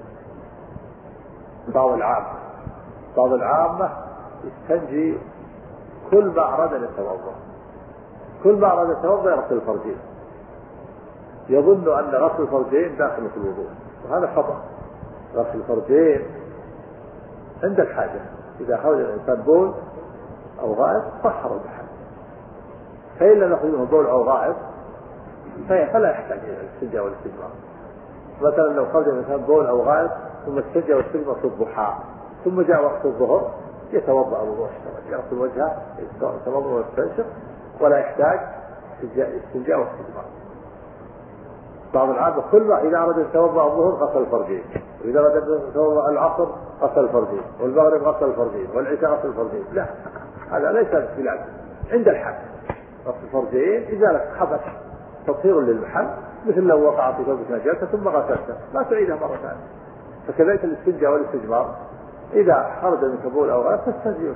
بعض العامة يستنجي كل ما أراد أن يتوضأ، كل ما أراد أن يتوضأ يغسل الفرجين، يظن أن غسل الفرجين داخل في الوضوء، وهذا خطأ. غسل الفرجين عند الحاجة، إذا حاول الإنسان بول أو غائط طهر المحل، فإن لم يخرج منه بول أو غائط فلا يحتاج إلى الاستنجاء والاستجمار. مثلا لو خرج الإنسان بول أو غائط ثم استنجى واستجمر في الضحى ثم جاء وقت الظهر يتوضأ الوضوء الشرعي، يغسل وجهه يتوضأ ويستنشق ولا يحتاج استنجاء واستجمار. بعض العادة كل ما إذا أراد أن يتوضأ الظهر غسل الفرجين، وإذا أراد أن يتوضأ العصر غسل الفرجين، والمغرب غسل الفرجين، والعشاء غسل الفرجين. لا، هذا ليس بلازم. عند الحد غسل الفرجين إزالة خبث تطهير للمحل، مثل لو وقع في ثوبك نجاسة ثم غسلته لا تعيدها مرة ثانية. فكذلك الاستنجاء والاستجمار إذا خرج من بول أو غائط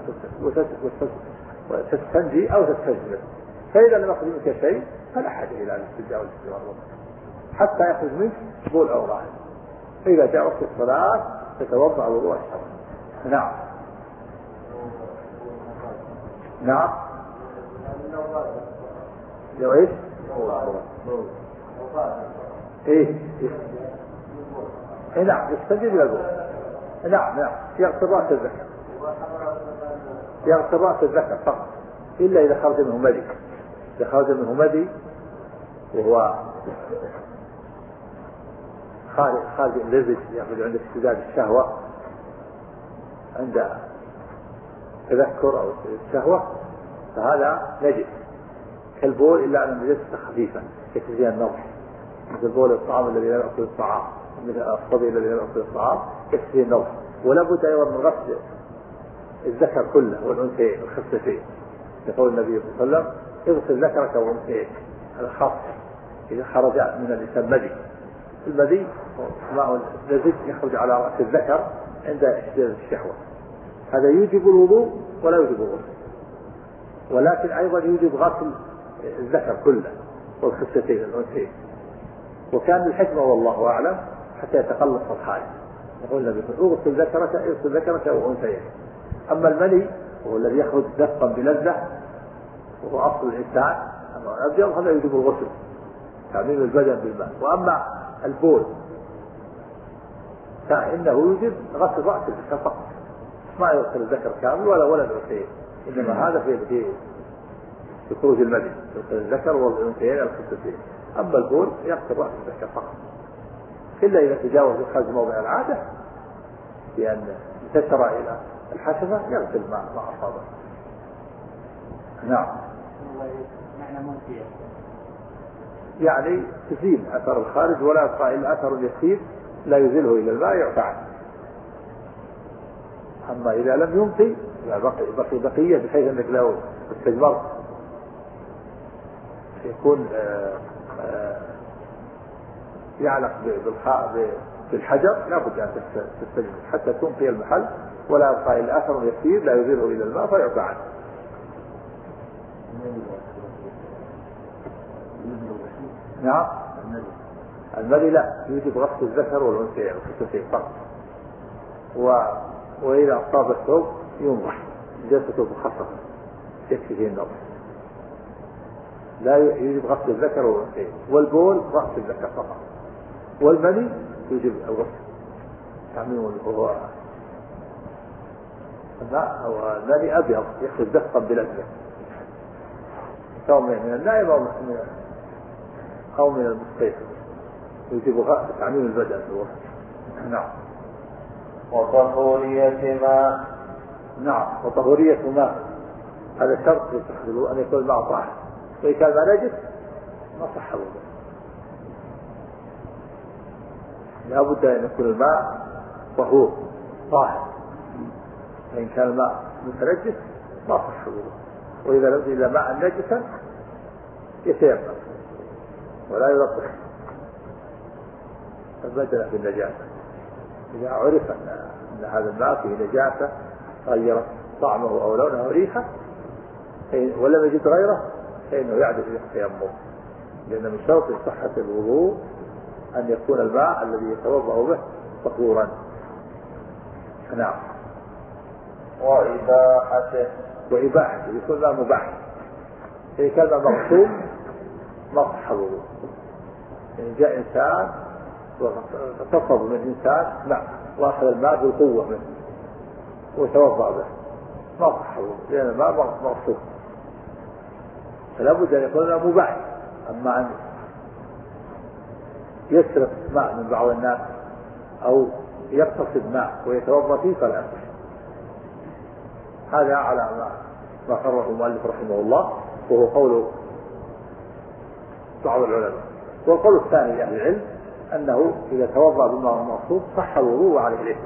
تستنجي أو تستجمر، فإذا لم يخرج منك شيء فلا حاجة إلى الاستنجاء والاستجمار حتى يخرج منك بول أو غائط. فإذا جاء وقت الصلاة تتوضأ وضوء الشرع. نعم. نعم. لو إيش؟ إيه؟ نعم، يستنجي بالوضوء. نعم، يغسل رأس الذكر، يغسل رأس الذكر فقط، إلا إذا خرج منه مدي. إذا خرج منه مدي وهو خارج اللزج يخرج عند اشتداد الشهوة، عند تذكر أو الشهوة، فهذا نجس كالبول، إلا أن نجسته خفيفة يكفي فيها النضح، مثل بول الطعام الذي لا يأكل الطعام، مثل الصبي الذي لا يأكل الطعام يكفي فيه النضح. ولا بد أيضا من غسل الذكر كله والأنثيين الخفتين، يقول النبي صلى الله عليه وسلم اغسل ذكرك وأنثيك، هذا خاص إذا خرج من الإنسان مدي. المدي ماء لزج يخرج على رأس الذكر عند اشتداد الشهوة، هذا يوجب الوضوء ولا يوجب الغسل، ولكن أيضا يوجب غسل الذكر كله والخفتين الأنثيين. وكان الحكمة والله أعلم حتى يتقلص الخارج، يقول النبي اغسل ذكرك وأنثيك. أما المني هو الذي يخرج دفقا بلذة وهو أصل الإنسان الأبيض، هذا يوجب الغسل تعميم البدن بالماء. وأما البول فإنه يوجب غسل رأس الذكر فقط، ما يغسل الذكر كامل ولا الأنثيين، إنما هذا بخروج المني الذكر والأنثيين الخصوصيين. أما البول يغسل رأس الذكر فقط، إلا إذا تجاوز خارج موضع العادة بأن انتشر إلى الحشفة يغسل ما أصابه. نعم. يعني تزيل أثر الخارج ولا يبقى إلا أثر يسير لا يزيله إلى الماء يعفى عنه. أما إذا لم يمضي بقي بقية بحيث أنك لو استجمرت يكون يعلق بالحجر لا بد أن تستجمر حتى تنقي المحل ولا يبقى إلا أثر يسير لا يزيله إلى الماء فيعفى عنه. نعم. المني لا يجب غسل الذكر والأنثى الخصوصيين فقط. وإذا أصاب الثوب ينضح جلسته مخصصة يكفي فيه النظر. لا يجب غسل الذكر والأنثى. والبول رأس الذكر فقط. والمني يجب الغسل تعميم وهو المني أبيض يخرج دفقا بلذة سواء من النائم أو من المستيقظ يجب تعميم البدن. نعم.
وطهورية ماء.
نعم. وطهورية ماء هذا شرط يستخدمه أن يكون الماء طاهر، وإن كان الماء نجس ما صح الوضوء. لا بد أن يكون الماء طهور طاهر، وإن كان الماء متنجس ما صح الوضوء. وإذا لم يجد ماء نجسا يتيمم ولا يلطخ البدن في النجاسة. إذا عرف أن هذا الماء فيه نجاسة غيرت طعمه أو لونه أو ريحه ولم يجد غيره فإنه يعدل إلى التيمم، لأن من شرط صحة الوضوء أن يكون الماء الذي يتوضأ به طهورا. نعم. وإباحته يكون الماء مباح. إذا كان الماء مغصوب ما صح الوضوء. يعني جاء إنسان وتصب من إنسان وأخذ الماء بالقوة منه وتوضأ به ما صح الوضوء، لأن الماء مغصوب. فلا بد أن يكون الماء مباح. أما أن يسرق ماء من بعض الناس أو يقتصد ماء ويتوضأ فيه فلا يصح. هذا على ما قرره المؤلف رحمه الله، وهو قول بعض العلماء. والقول الثاني لأهل العلم أنه إذا توضأ بالماء المغصوب صح الوضوء وعليه الإثم،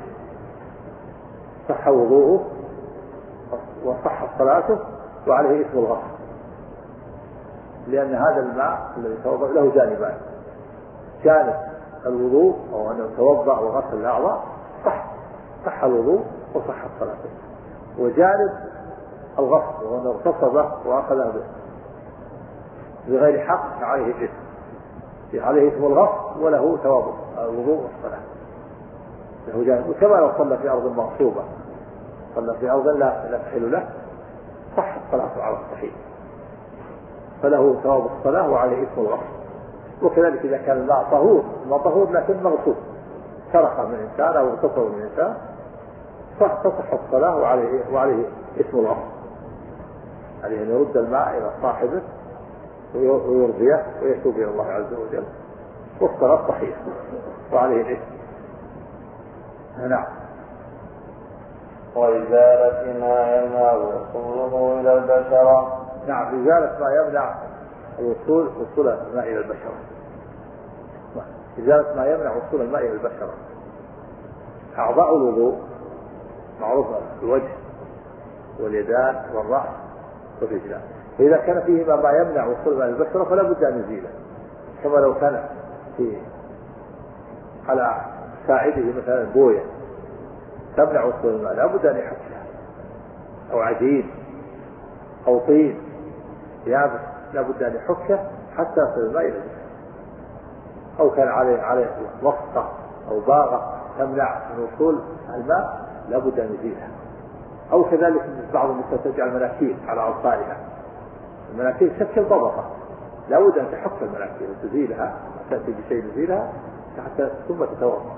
صح وضوءه وصح صلاته وعليه إثم الغسل، لأن هذا الماء الذي توضأ له جانبان: جانب الوضوء أو أنه توضأ وغسل الأعضاء صح الوضوء وصح صلاته، وجانب الغسل وأنه اغتصبه وأخذه بغير حق عليه الإثم، عليه اسم الغسل وله ثواب الوضوء والصلاة له جانب. وكما لو صلى في أرض مغصوبة، صلى في أرض لا تحل له، صح الصلاة على الصحيح فله ثواب الصلاة وعليه اسم الغسل. وكذلك إذا كان الماء طهور لكن مغصوب، سرق من إنسان أو اغتصب من إنسان، تصح الصلاة وعليه اسم الغسل، عليه أن يرد الماء إلى صاحبه ويرضيه ويتوب إلى الله عز وجل، والصلاة صحيحة وعليه الإثم. نعم.
وإزالة ما يمنع وصوله إلى البشرة.
نعم. إزالة ما يمنع وصول الماء إلى البشرة. إزالة ما يمنع وصول الماء إلى البشرة. أعضاء الوضوء معروفة: الوجه واليدان والرأس والرجلان. فإذا كان فيهما ما يمنع وصول الماء إلى البشرة فلا بد أن يزيله، كما لو كان على ساعده مثلا بوية تمنع وصول الماء لا بد أن يحكها، أو عجين أو طين يابس لا بد أن يحكه حتى يصل الماء إلى البشرة، أو كان عليه وسطة أو باغة تمنع من وصول الماء لا بد أن يزيلها. أو كذلك بعض النساء تجعل مناكير على أوصالها، المناكير تشكل ضبطة لا بد أن تحك المناكير وتزيلها، تأتي بشيء يزيلها حتى ثم تتوضأ،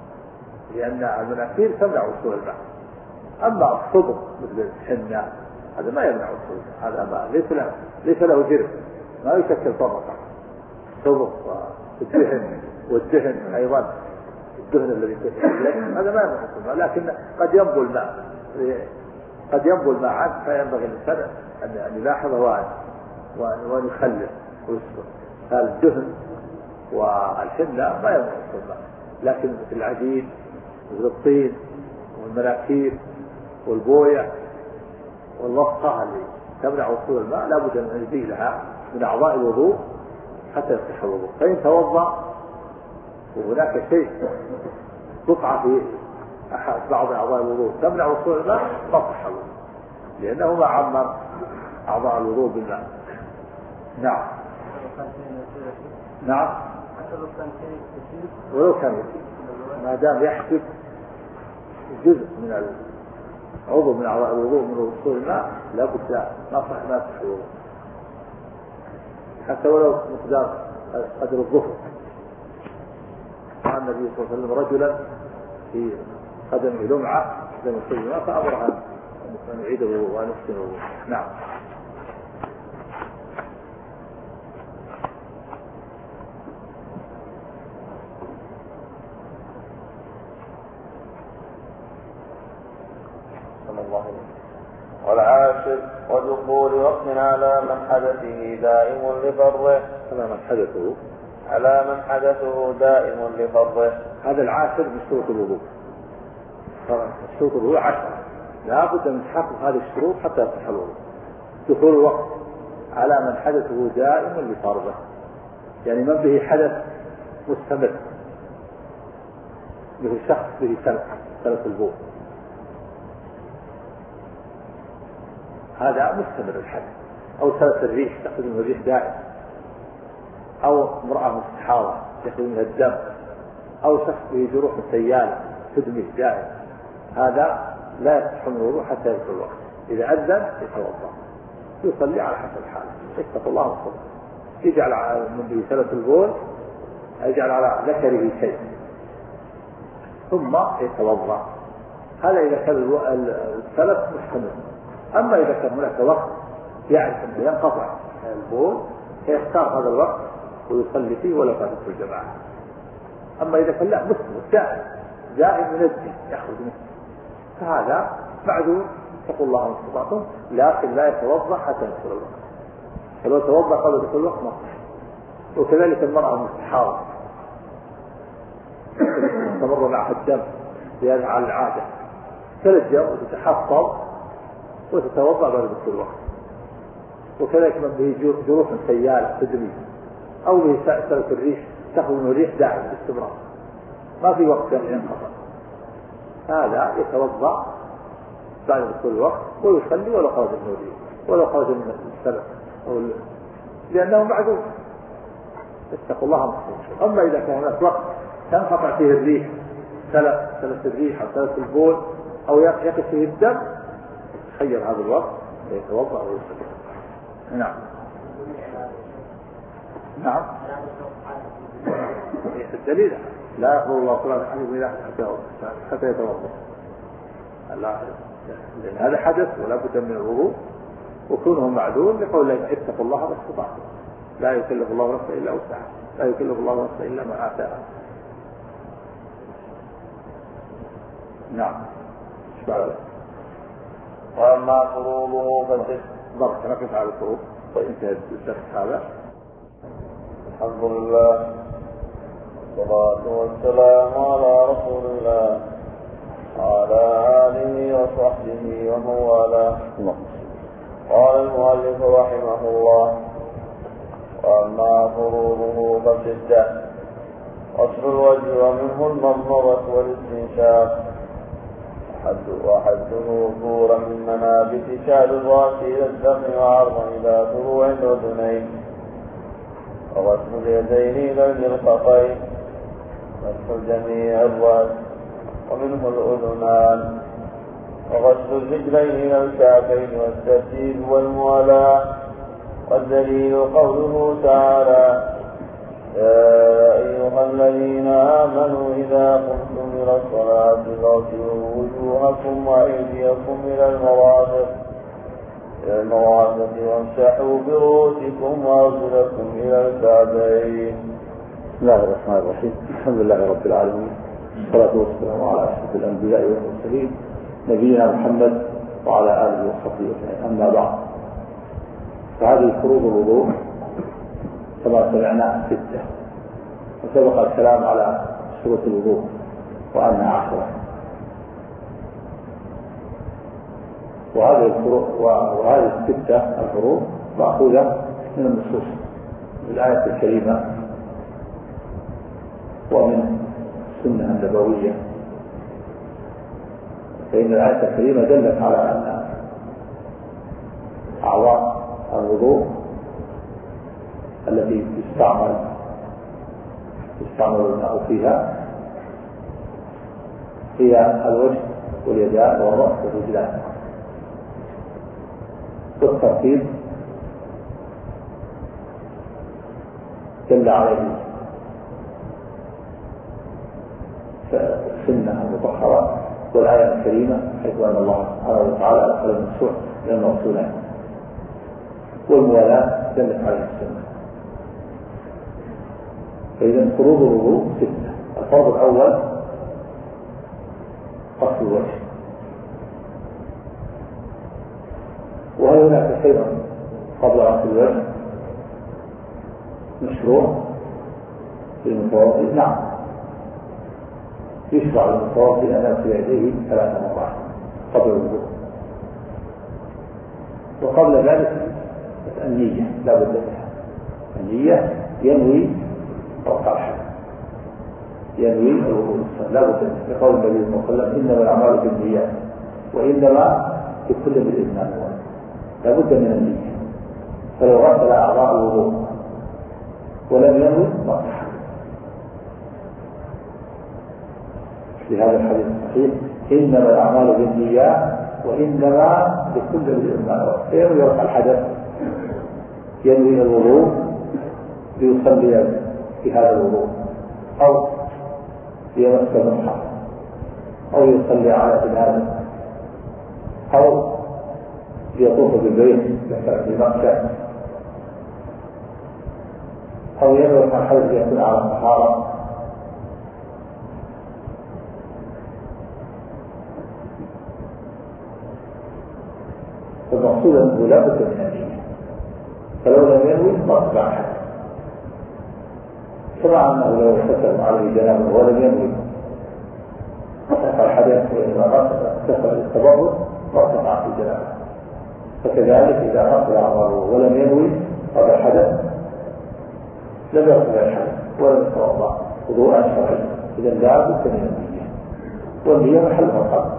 لأن المناكير تمنع وصول الماء. أما الصدر مثل الحنة هذا ما يمنع الصوم، هذا ما ليس له جرم، ما يشكل طبقة صبغ والدهن أيضا الدهن الذي هذا ما يمنع الصوم، لكن قد ينبو الماء عنه، فينبغي الإنسان أن يلاحظه وأن يخلل ويصبر. هذا الدهن والحنة ما يمنع الصوم، لكن العجين والطين والمناكير والبوية والوصفة اللي تمنع وصول الماء لا بد أن نزيلها من أعضاء الوضوء حتى يصح الوضوء. فإن توضأ وهناك شيء قطعة في بعض أعضاء الوضوء تمنع وصول الماء ما صح الوضوء، لأنه ما عمر أعضاء الوضوء بالماء. نعم نعم، ولو كان ما دام يحسب جزء من عضو من أعضاء الوضوء من وصول الماء لا بد ما صح الوضوء، حتى ولو مقدار قدر الظفر. قال النبي صلى الله عليه وسلم رجلا في قدمه لمعة لم يصل الماء فأمره أن يعيد الوضوء وأن يحسن الوضوء. نعم.
والعاشر ودخول وقت على من حدثه دائم لفرضه. على من حدثه دائم لفرضه.
هذا العاشر من شروط الوضوء. شروط الوضوء 10، لا بد من تحقق هذه الشروط حتى يصح الوضوء. دخول الوقت على من حدثه دائم لفرضه، يعني من به حدث مستمر، مثل شخص به سلف البول، هذا مستمر الحدث، أو سلس الريح تأخذ منه الريح دائم، أو امرأة مستحاضة تأخذ منها الدم، أو شخص به جروح سيالة تدمي دائم، هذا لا يصح من الوضوء حتى يدخل الوقت. إذا أذن يتوضأ يصلي على حسب حاله، اتقوا الله وصلوا. يجعل من به سلس البول، يجعل على ذكره شيء ثم يتوضأ. هذا إذا كان السلس مستمر. أما إذا كان هناك وقت يعرف أنه ينقطع البول فيختار هذا الوقت ويصلي فيه ولا فاتته الجماعة. أما إذا كان لا مستمر دائم ينزل يخرج منه فهذا معذور، اتقوا الله ما استطعتم، لكن لا يتوضأ حتى يدخل الوقت. فلو توضأ قبل دخول الوقت ما صح. وكذلك المرأة المستحاضة تمر معها الدم زيادة على العادة ترجع وتتحفظ وتتوضأ بعد دخول الوقت. وكذلك من به جروح سيالة تدمي، أو به سلس الريح تأخذ منه الريح دائم باستمرار ما في وقت ينقطع، هذا يتوضأ بعد دخول الوقت ويصلي ولو خرج من الريح ولو خرج من السلس لأنه معذور، اتقوا الله ما استطعتم. أما إذا كان هناك وقت تنقطع فيه الريح، سلس الريح أو سلس البول أو يقف فيه الدم، خير هذا الوقت يتوضأ ويصلي. نعم نعم. الدليل لا يقبل الله صلاة أحدكم حتى يتوضأ، لأن هذا حدث ولا بد من الوضوء، وكونه معذور لقول الله اتقوا الله ما استطعتم، لا يكلف الله نفسا إلا وسعها، لا يكلف الله نفسا إلا ما آتاها. نعم.
وأما فروضه فالست.
ضرب نقف على الفروض وانتهى الدرس هذا.
الحمد لله والصلاة والسلام على رسول الله وعلى آله وصحبه ومن والاه. قال المؤلف رحمه الله: وأما فروضه فالستة: غسل الوجه ومنه المضمضة والاستنشاق، وحده طورا من منابت شعر الرأس إلى الدم وعرضا إلى فروع الأذنين، وغسل اليدين إلى المرفقين، غسل جميع الرأس ومنه الأذنان، وغسل الرجلين إلى الكعبين والترتيب والموالاة. والدليل قوله تعالى: يا أيها الذين آمنوا إذا قمتم إلى الصلاة فاغسلوا وجوهكم وأيديكم إلى المرافق إلى المرافق وامسحوا برؤوسكم وأرجلكم إلى الكعبين.
بسم الله الرحمن الرحيم. الحمد لله رب العالمين، والصلاة والسلام على أشرف الأنبياء والمرسلين نبينا محمد وعلى آله وصحبه أجمعين. أما بعد، فهذه فروض الوضوء كما سمعنا 6، وسبق الكلام على شروط الوضوء وأنها 10. وهذه 6 الفروض مأخوذة من النصوص، من الآية الكريمة ومن السنة النبوية. فإن الآية الكريمة دلت على أن أعضاء الوضوء التي يستعمل الماء فيها هي الوجه واليدان والرأس والرجلان، والترتيب دل عليه السنة المطهرة والآية الكريمة، حيث أن الله سبحانه وتعالى أدخل المشروع إلى الموصولين، والموالاة دلت عليه السنة. فإذا فروض الوضوء 6. الفرض الأول غسل الوجه، وهل هناك شيء قبل غسل الوجه مشروع للمتوضئ؟ نعم، يشرع للمتوضئ أن يغسل يديه 3 مرات قبل الوضوء، وقبل ذلك النية لا بد منها. النية ينوي رفع الحدث، ينوي الوضوء لا بد منه، لقول النبي صلى الله عليه وسلم: إنما الأعمال بالنيات وإنما لكل امرئ ما نوى. لا بد من النية. فلو غسل أعضاء الوضوء ولم ينوي ما صح. في هذا الحديث الصحيح: إنما الأعمال بالنيات وإنما لكل امرئ ما نوى. فينوي رفع الحدث، ينوي الوضوء ليصلي في هذا الوضوء، أو يمس المصحف، أو يصلي على جنازة، أو يطوف بالبيت في مكة، أو ينوي الحدث يكون على الطهارة. فالمقصود أنه لا بد من النية، فلو لم ينوي ما تبع الحدث. كما أنه لو اغتسل عليه جنابه ولم ينوي رفع الحدث، وإذا اغتسل للتبرد وارتفع في جنابه. فكذلك إذا غسل أعضاءه ولم ينوي رفع الحدث لم يرفع الحدث ولم يتوضأ وضوءا شرعيا. إذا لا بد من النية، والنية محلها القلب،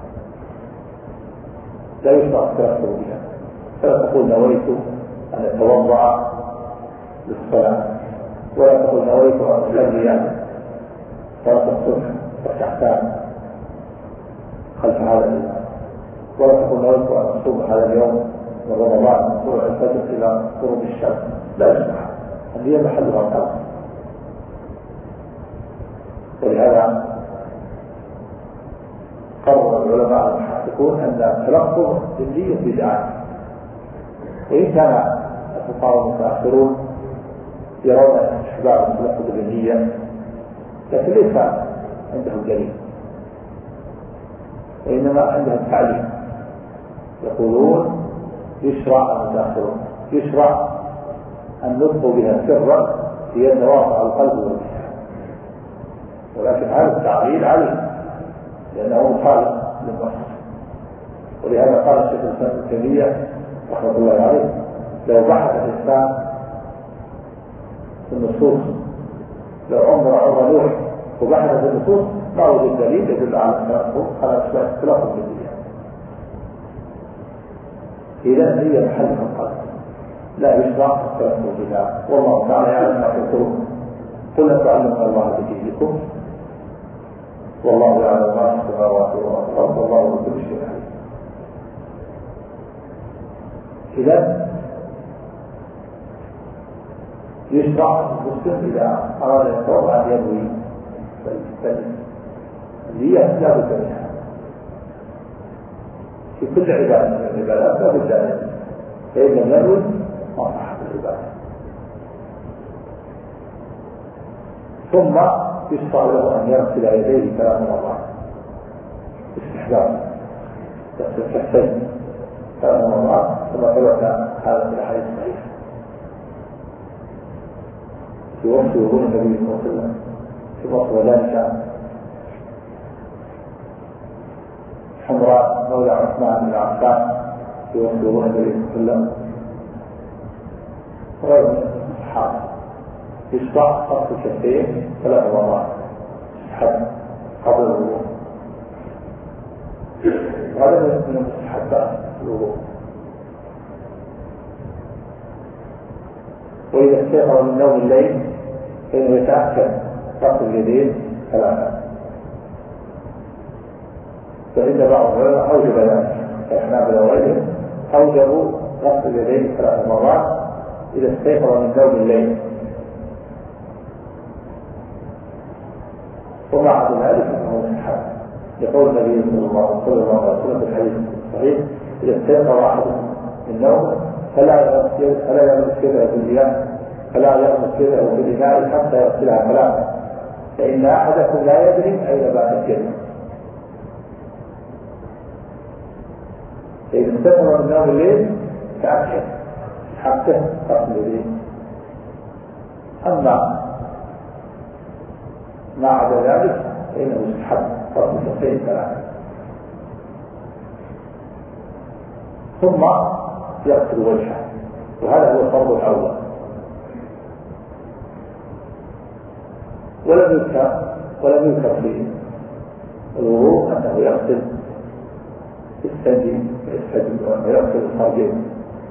لا يشرع التأثر بها. فلا تقول نويت أن أتوضأ للصلاة، ولا تقول نويت أن أصلي صلاة الصبح ركعتان خلف هذا الإمام، ولا تقول نويت أن أصوم هذا اليوم من رمضان من طلوع الفجر إلى غروب الشمس. لا يصح، النية محلها القلب. ولهذا قرر العلماء المحققون أن التلفظ بالنية بدعة، وإن كان الفقهاء المتأخرون يرون استحباب التلفظ بالنية، لكن ليس عندهم دليل، وإنما عندهم تعليم. يقولون يشرع المتأخرون يشرع النطق بها سرا هي مواقع القلب واللسان، ولكن هذا التعليل عليه لأنه مخالف للنص. ولهذا قال الشيخ الإسلام ابن تيمية رحمة الله عليه: لو بحث الإنسان في النصوص، لو عمر نوح وبحث في النصوص ما وجد دليل يدل على التلفظ بالنية. إذا هي محل القلب، لا يشرع التلفظ بها. والله تعالى يعلم ما في القلوب، قل تعلمنا الله بدينكم والله يعلم ما في السماوات والأرض والله بكل شيء عليم. إذا يشرع المسلم إذا أراد أن يتوضأ أن ينوي النية لا بد منها في كل عبادة من العبادات، لا بد فإن لم ينوي ما صحت العبادة. ثم يشرع له أن يغسل يديه 3 مرات استحباب، يغسل كفيه 3 مرات كما ثبت هذا في الحديث الصحيح في وصف وضوء النبي صلى الله عليه وسلم، في وصف ذلك حمراء مولى عثمان بن عفان في وصف وضوء النبي صلى الله عليه وسلم وغير من الصحابة. يشرع غسل الكفين 3 مرات حد قبل الوضوء، وهذا من المستحبات الوضوء. وإذا استيقظ من نوم الليل فإنه يتأكد غسل اليدين 3، فإن بعض العلماء أوجب ذلك كالحنابلة وغيرهم، أوجبوا غسل اليدين 3 مرات إذا استيقظ من نوم الليل. ومع ذلك أنه مستحب يقول النبي صلى الله عليه وسلم في الحديث الصحيح: إذا استيقظ أحدكم من نومه فلا يغمس يده في الإناء حتى يغسلها 3، فإن أحدكم لا يدري أين باتت يده. فإذا استيقظ من نوم الليل تأكد حتى غسل يديه. أما ما عدا ذلك فإنه يستحب غسل الكفين 3، ثم يغسل وجهه، وهذا هو الفرض الأول. ولم يذكر في الوضوء أنه يغسل ويغسل الفرجين،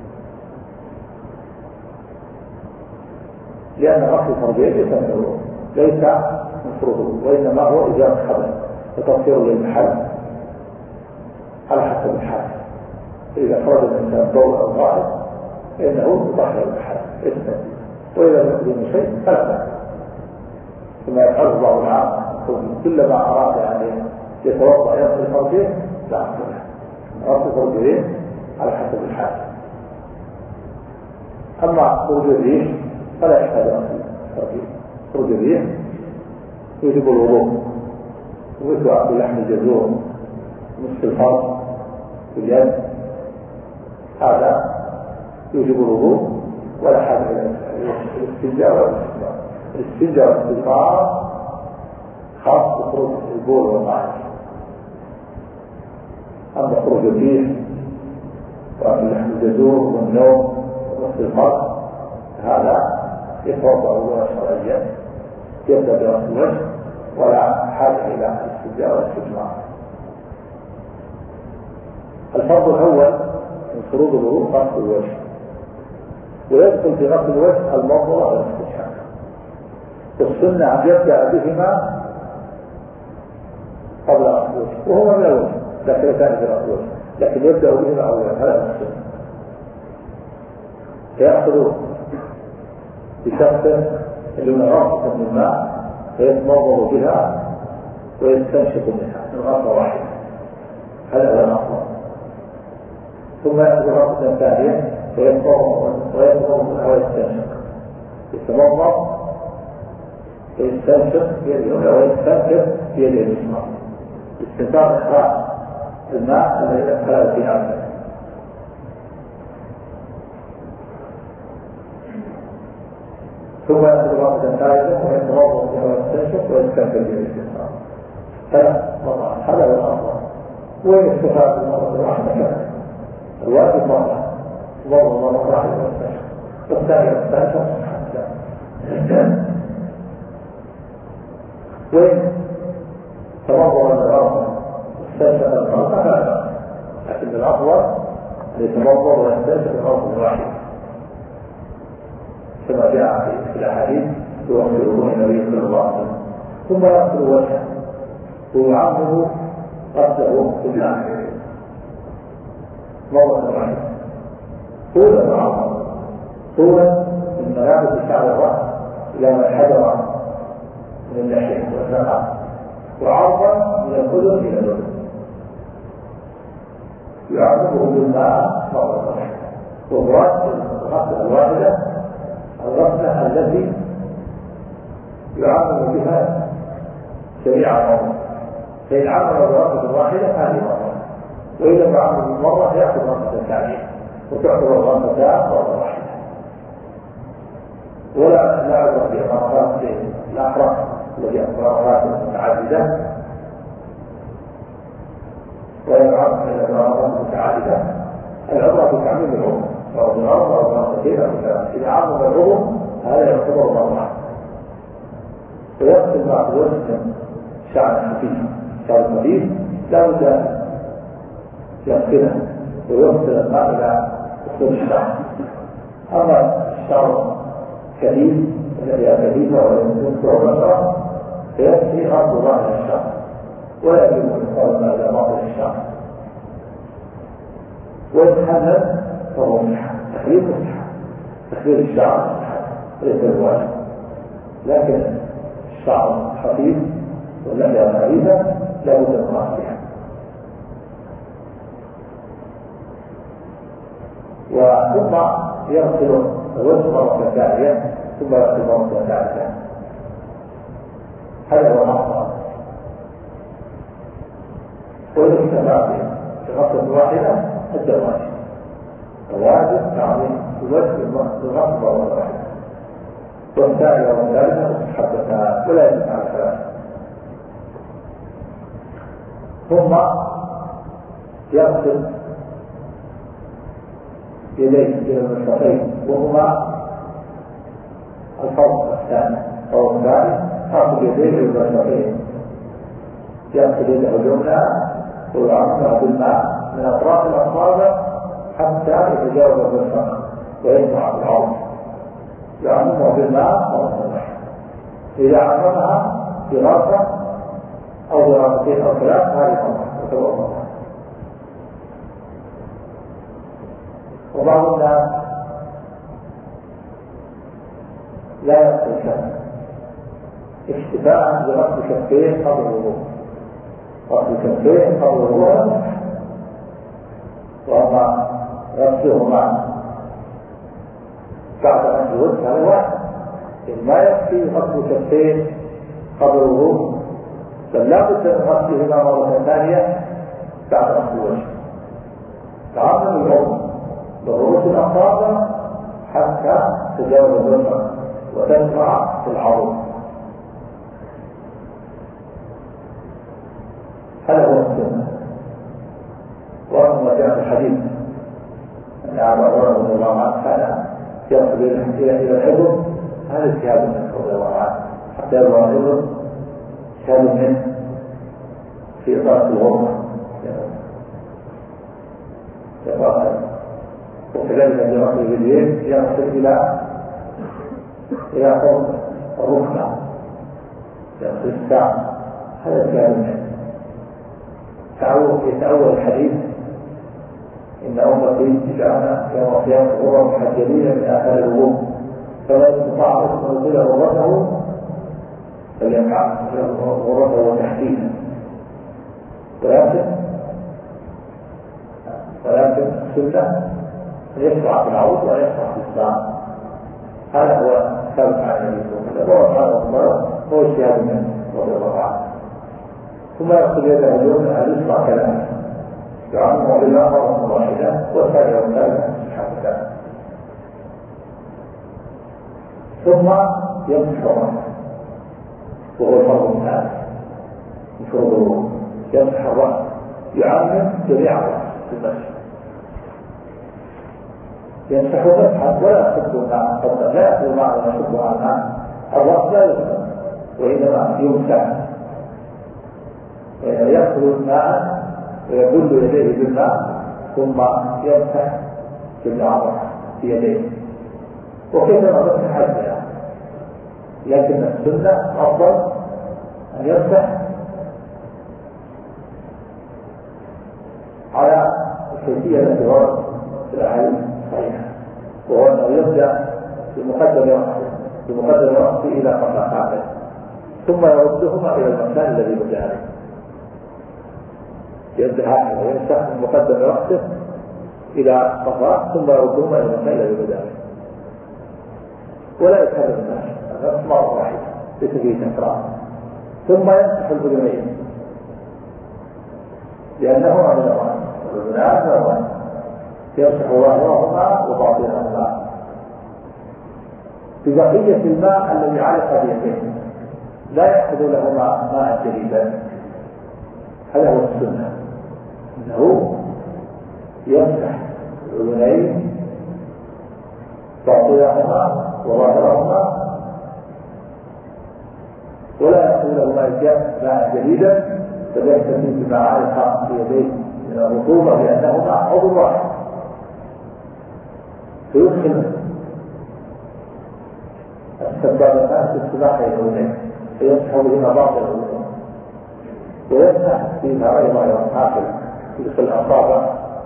لأن غسل الفرجين ليس مفروض، وإنما هو إزالة الخبث وتطهير للمحل على حسب الحال. إذا خرج الإنسان بول أو غائط فإنه يطهر المحل يستنجي، وإذا لم يقدم شيء فلا بأس، كما يفعله بعض العام كلما أراد أن يتوضأ يغسل الفرجين لا غسل الفرجين على حسب الحال. أما خروج الريح فلا يحتاج غسل الفرجين، خروج الريح يجب الوضوء، ويسوى بلحم الجزور نصف الفرج في اليد، هذا يجب الوضوء ولا حاجة إلى الاستنجاء ولا الاستثمار. الاستنجاء والاستثمار خاص بخروج البول والغائط. أما خروج الريح ولحم الجزور والنوم ونصف الفرج هذا يتوضأ وضوءا شرعيا، يبدأ برأس الوجه ولا حاجة إلى الاستنجاء والاستثمار. الفرض الأول من فروض الوضوء غسل الوجه، ويدخل في غسل الوجه المضمضة والاستنشاق. السنة أن يبدأ بهما قبل غسل الوجه، وهو من الوجه لكن كان في غسل الوجه، لكن يبدأ بهما أولا، هذا السنة. يأخذ بشخص اللي من رأسه من الماء فيتمضمض بها ويستنشق منها من غسلة واحدة، هذا هو الأفضل. ثم يأخذ غسلة ثانية ويتمضمض منها ويستنشق، يتمضمض ويستنشق بيده اليمنى ويستنشق بيده اليسرى، استنشاق إخراج الماء الذي دخل في أنفه. ثم يأخذ غسلة ثالثة ويتمضمض بها ويستنشق ويستنشق بيده اليسرى. 3 مرات، هذا هو الأفضل. وين استفاد المرة الواحدة؟ الواجب مرة واحدة واستنشق، والثانية والثالثة وين تمضمض من الأرض واستنشق الأرض هذا، لكن الأفضل أن يتمضمض ويستنشق الأرض واحدة كما جاء في الأحاديث يوصل وضوء النبي صلى الله عليه وسلم. ثم يغسل وجهه ويعمم غسله بالماء مرة واحدة طولا وعرضا، طولا من ملابس شعر الرأس إلى ما حجر من اللحية والذقن، وعرضا من القدر إلى الأذن، يعممه بالماء مرة واحدة والغسلة الواحدة الغسلة التي يعمل بها جميع الأمور، فإن عمل الغسلة الواحدة هذه مرة، وإذا لم يعمل بالمرة يأخذ غسلة ثانية وتعتبر غسلتان مرة واحدة. ولا عبرة بإمارات الأحرى التي أمارات متعددة، ولا يعرف من الإمارات المتعددة. العبرة بتعميم العمر أو بالأرض أو بالأرض، إذا عمل العمر هذا يعتبر مرة. ويقصد بعض الوقت شعر خفيف، شعر خفيف لا بد يغسله ويغسل الماء إلى أصول الشعر. أما الشعر كثيف الذي كثيفة ويذكر النشرة فيكفي غسل ظاهر الشعر ولا يجب أن يقال الماء إلى باطن الشعر. ويتحلل فهو مستحب، تخليل مستحب، تخليل الشعر مستحب ليس الواجب، لكن الشعر خفيف واللحية خفيفة لا بد من غسلها. وثم يغسل الوجه مرة ثانية ثم يغسل مرة ثالثة. هذا هو الأفضل. وإذا استمع في غسلة واحدة أدى الواجب. الواجب تعظيم الوجه بالغسل مرة واحدة، والثانية والثالثة مستحبتان ولا يجب على الثلاثة. ثم يغسل يديه إلى المرفقين وهما الفرق الثاني أو الثاني، يغسل يديه إلى المرفقين، يغسل يده اليمنى ويعملها بالماء من أطراف الأصابع حتى يتجاوز المرفق ويجمع العظم، يعملها بالماء مرة واحدة. إذا عملها براسة أو براستين أو ثلاث هذه مرة. وبعض الناس لا يغسل الكف اكتفاء بغسل كفين قبل الوضوء، غسل كفين قبل الوضوء، وأما غسلهما بعد غسل الوجه هذا واحد. إن ما يكفي غسل كفين قبل الوضوء بل لا بد من غسلهما مرة ثانية بعد غسل الوجه. تعمل الوضوء برؤوس الأصابع حتى تجاوز الوجه وتجمع في العظم. هذا هو السنة. وأما جاء في الحديث أن أبا هريرة رضي الله عنه كان يصل إلى الحضن، هذا اجتهاد منه رضي الله عنه حتى يروى الحضن اجتهاد منه في إطارة الغرفة. وكذلك عندما يغسل اليدين يغسل إلى فوق الركبة، يغسل الساعة. هذا الكلام يتأول الحديث إن أمتي تجعلنا يوم القيامة غرا محجلين من آثار الوضوء، فلا يستطاع أن يطيل غرته فليفعل غرته تحديدا. ولكن السنة أن يشرع في العروض وأن يشرع في الساعة. هذا هو ثابت عن النبي صلى الله عليه وسلم، هو اجتهاد منه رضي الله عنه. ثم يغسل يده اليمنى اليسرى كذلك، يعممها بالماء مرة واحدة والثانية والثالثة مستحبتان. ثم يمسح رأسه وهو الفرض الثالث من فروض الوضوء، يمسح الرأس، يعمم جميع الرأس في المسح، يمسح مسحا ولا يصب الماء قبل، لا يأخذ الماء ولا يصب على الماء. الرأس لا يصب وإنما يمسح، يأخذ الماء ويبل يديه بالماء ثم يمسح بالعرض في يديه. وكيفما مسح حجه، لكن السنة أفضل أن يمسح على الكيفية التي وردت في الأحاديث الصحيحة، وهو أنه يبدأ بمقدم رأسه إلى قفاه ثم يردهما إلى المكان الذي بدأ عليه. يبدأ هكذا ويمسح من مقدم رأسه إلى صفاء ثم يردهما إلى المكان الذي بدأ به، ولا يكرر النفس مرة واحدة ليس فيه تكرار. ثم يمسح الأذنين لأنهما من الرأس، والأذنان من الرأس، يمسح ظاهرهما وباطنهما ببقية الماء الذي علق بيده، لا يأخذ لهما ماء جديدا. هذا هو السنة، أنه يمسح الأذنين باطنهما وظاهرهما ولا يأخذ لهما ماء جديدا، فليكتفي بما علق في يديه من الرطوبة لأنهما عضو واحد. فيدخل السبابتان في السباحة الأذنين فيمسح بهما باطن الأذنين، ويمسح فيها أيضا آخر يدخل الأصابع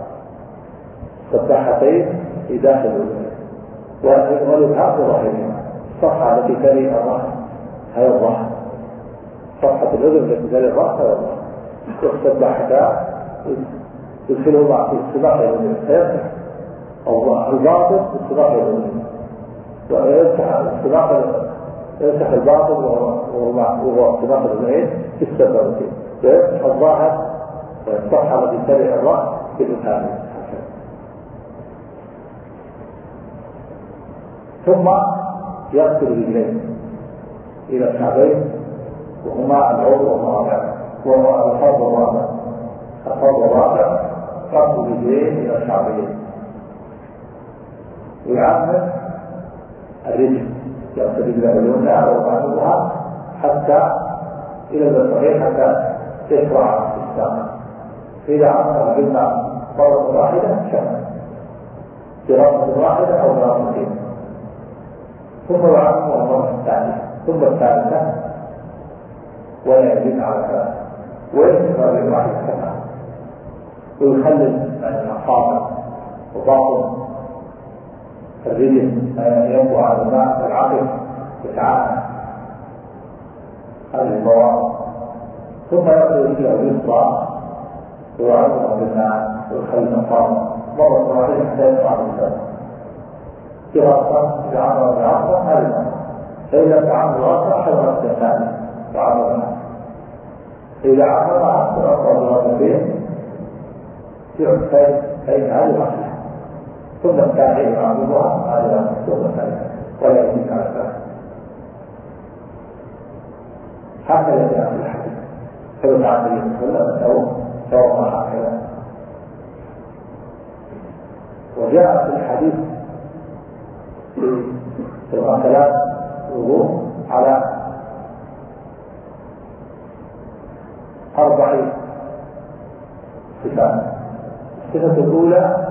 السباحتين في داخل الأذنين والإبهام ظاهرهما. الصفحة التي تلي الرأس هي الظهر، صفحة الأذن التي تلي الرأس هي الظهر، والسباحتان يدخلهما في السباحة الأذنين فيمسح الباطن في السباحة الأذنين، ويمسح الباطن وهو سباق الأذنين في السبابتين، ويمسح الظاهر الصفحة التي تلي الرأس بالإبهام. ثم يغسل رجليه إلى الكعبين وهما العضو الرابع وهو الفرض الرابع. الفرض الرابع غسل رجليه إلى الكعبين، ويعمل الرجل يغسل رجله اليمنى ويعملها حتى إلى الصحيح حتى تشرع في الساق. إذا عمل بالماء مرة واحدة شمل براسة واحدة أو براستين، ثم يعمل المرة الثانية ثم الثالثة، ولا يزيد على ثلاثة، ويكتفى بالواحد كفى، ويخلل الأصابع وباطن الرجل ينبع على الماء العقل يتعافى هذه المواضع. ثم يأخذ رجله اليسرى ويعملها بالماء ويخلل الأصابع مرة واحدة حتى يطلع بالسبب دراسة. إذا عمل دراسة هذه المرة، فإذا تعمل دراسة حضرت الثاني وعملها. إذا عملها أكثر دراستين فإن هذه الأصل ثم الثاني يعملها هذا ثم الثاني ولا يزيد على ذلك. هكذا جاء في الحديث ثبت عن النبي صلى الله عليه وسلم سواء هكذا. وجاء في الحديث في الغسلات الوضوء على 4 صفات. الصفة الأولى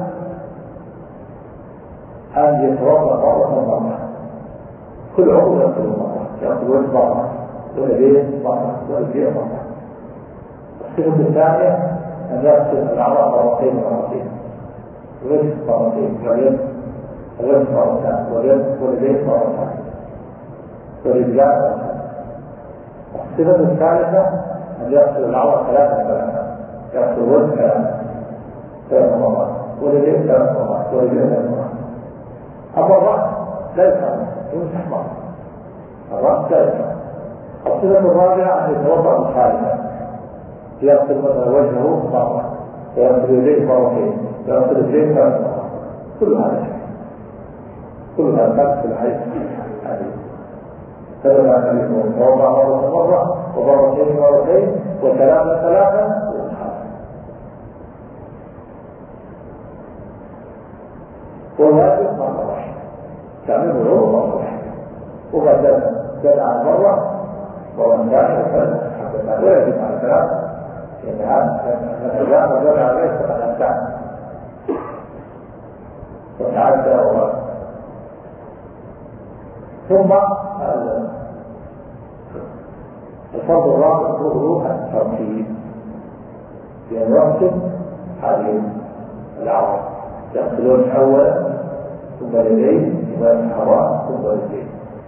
أن يتوضأ مرة، كل عضو يغسل مرة، يغسل وجه مرة واليدين مرة والرجلين مرة. الصفة الثانية أن يغسل الأعضاء مرتين، الوجه مرتين، الوجه مرتان، واليدين مرتان، والرجلان مرتان. الصفة الثالثة أن يغسل الأعضاء 3 يغسل الوجه 3 مرات، واليدين 3 مرات، والرجلين 3 مرات. أما الرأس لا يفهم، يمسح مرة، الرأس لا يفهم. الصفة الرابعة أن يتوضأ مخالفا، يغسل مثلا وجهه مرة، ويغسل يديه مرتين، ويغسل رجليه 3 مرات. كل هذا شيء، كل هذا ثابت في الحديث. ثبت عن النبي يتوضأ مرة ومرتين مرتين وثلاثة والواجب مرة واحدة، تعمل العضو مرة واحدة، وما زاد عن مرة ثانية وثالثة ولا يزيد على 3، لأن هذا ما زاد عليه فقد أمتعنا وتعدى. ثم الفرض الرابع هو الترتيب، لأن يغسل هذه الأعضاء، يغسلون أولا ثم اليدين ثم الحرام ثم الرجلين.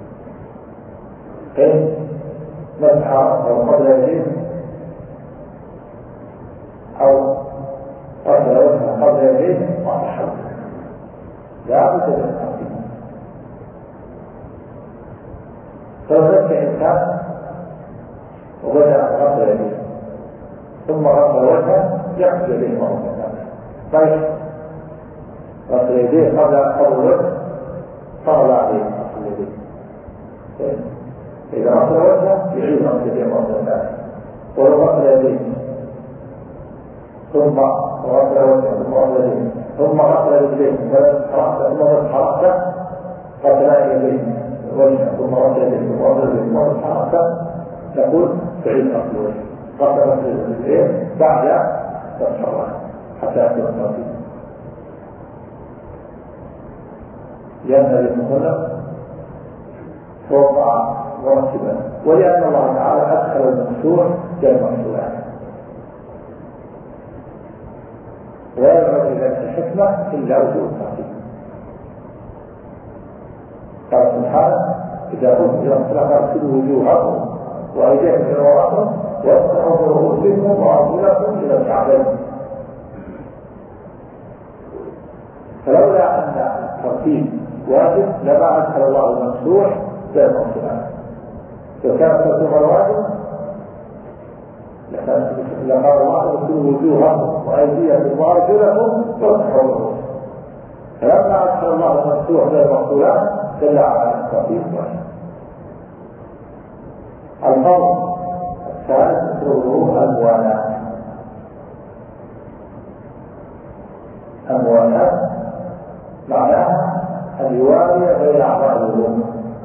كيف مسح قبل اليدين أو غسل وجهه قبل يديه ما تحرك، لا بد من الترتيب. فلو ذكر إنسان وبدأ غسل يديه ثم غسل وجهه يغسل يديه مرة ثانية، طيب غسل يديه قبل الوجه صار لا عليه غسل يديه، إذا غسل وجهه يعيد غسل يديه مرة ثانية. ولو غسل يديه ثم غسل وجهه ثم غسل يديه ثم غسل يديه ثم حركته غسل يديه وجهه ثم غسل يديه ثم غسل يديه ثم حركته نقول تعيد غسل الوجه، غسل اليدين بعد تتحرك حتى يكون الترتيب. لأن المصلى توقع مرتبا، ولأن الله تعالى أدخل المكسور كالمكسورات، ولا يعود إلى الحكمة إلا وجود الترتيب. قال سبحانه: إذا قمتم إلى الصلاة فاغسلوا وجوهكم وأيديكم إلى المرافق وامسحوا برؤوسكم وأرجلكم إلى الكعبين. فلولا أن الترتيب واجب لما أدخل الله الممسوح بين الصلاة. لو كان الترتيب الواجب لقال الله: اغسلوا وجوهكم وأيديكم وأرجلكم وامسحوا برؤوسكم. فلما أدخل الله الممسوح بين الصلاة دل على الترتيب واجب. الفرق الثالث ظهور الموالاة معناها أن يوالي غير أعضاء الوضوء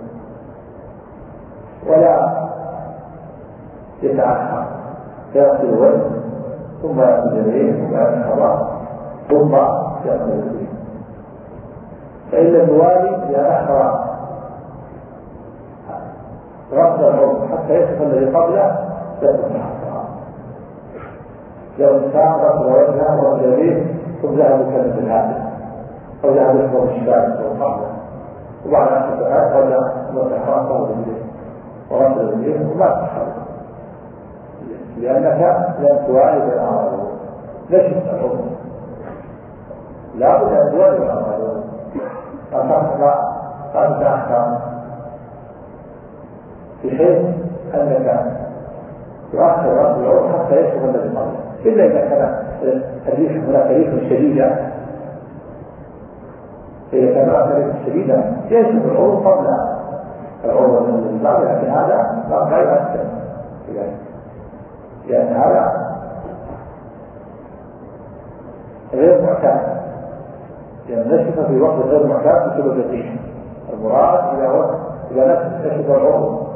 ولا يتأخر، يغسل الوجه ثم يغسل اليدين ثم يغسل الحضر ثم يغسل اليدين. فإن لم يوالي يتأخر غسل العضو حتى يصف الذي قبله يكون حرام. لو إنسان غسل وجهه وغسل يديه ثم ذهب يكلم الهاتف أو ذهب يحضر الشباب والقهوة وبعد أن تتعاد غدا مسح رأسه باليدين وغسل اليدين وما تحرك، لأنك لم توالي بين أعضاء الوضوء. نشف العضو لا بد أن توالي بين أعضاء الوضوء. قد أحكام بحيث أنك تؤخر غسل العضو حتى يشرب الذي قبله، إلا إذا كان الريح هناك ريح شديدة. إذا كان هناك ريح شديدة يشرب العضو قبل العضو من بعد، لكن هذا غير أحسن لأن هذا غير معتاد، لأن نشف في وقت غير معتاد بسبب الريح. المراد إذا نشف العضو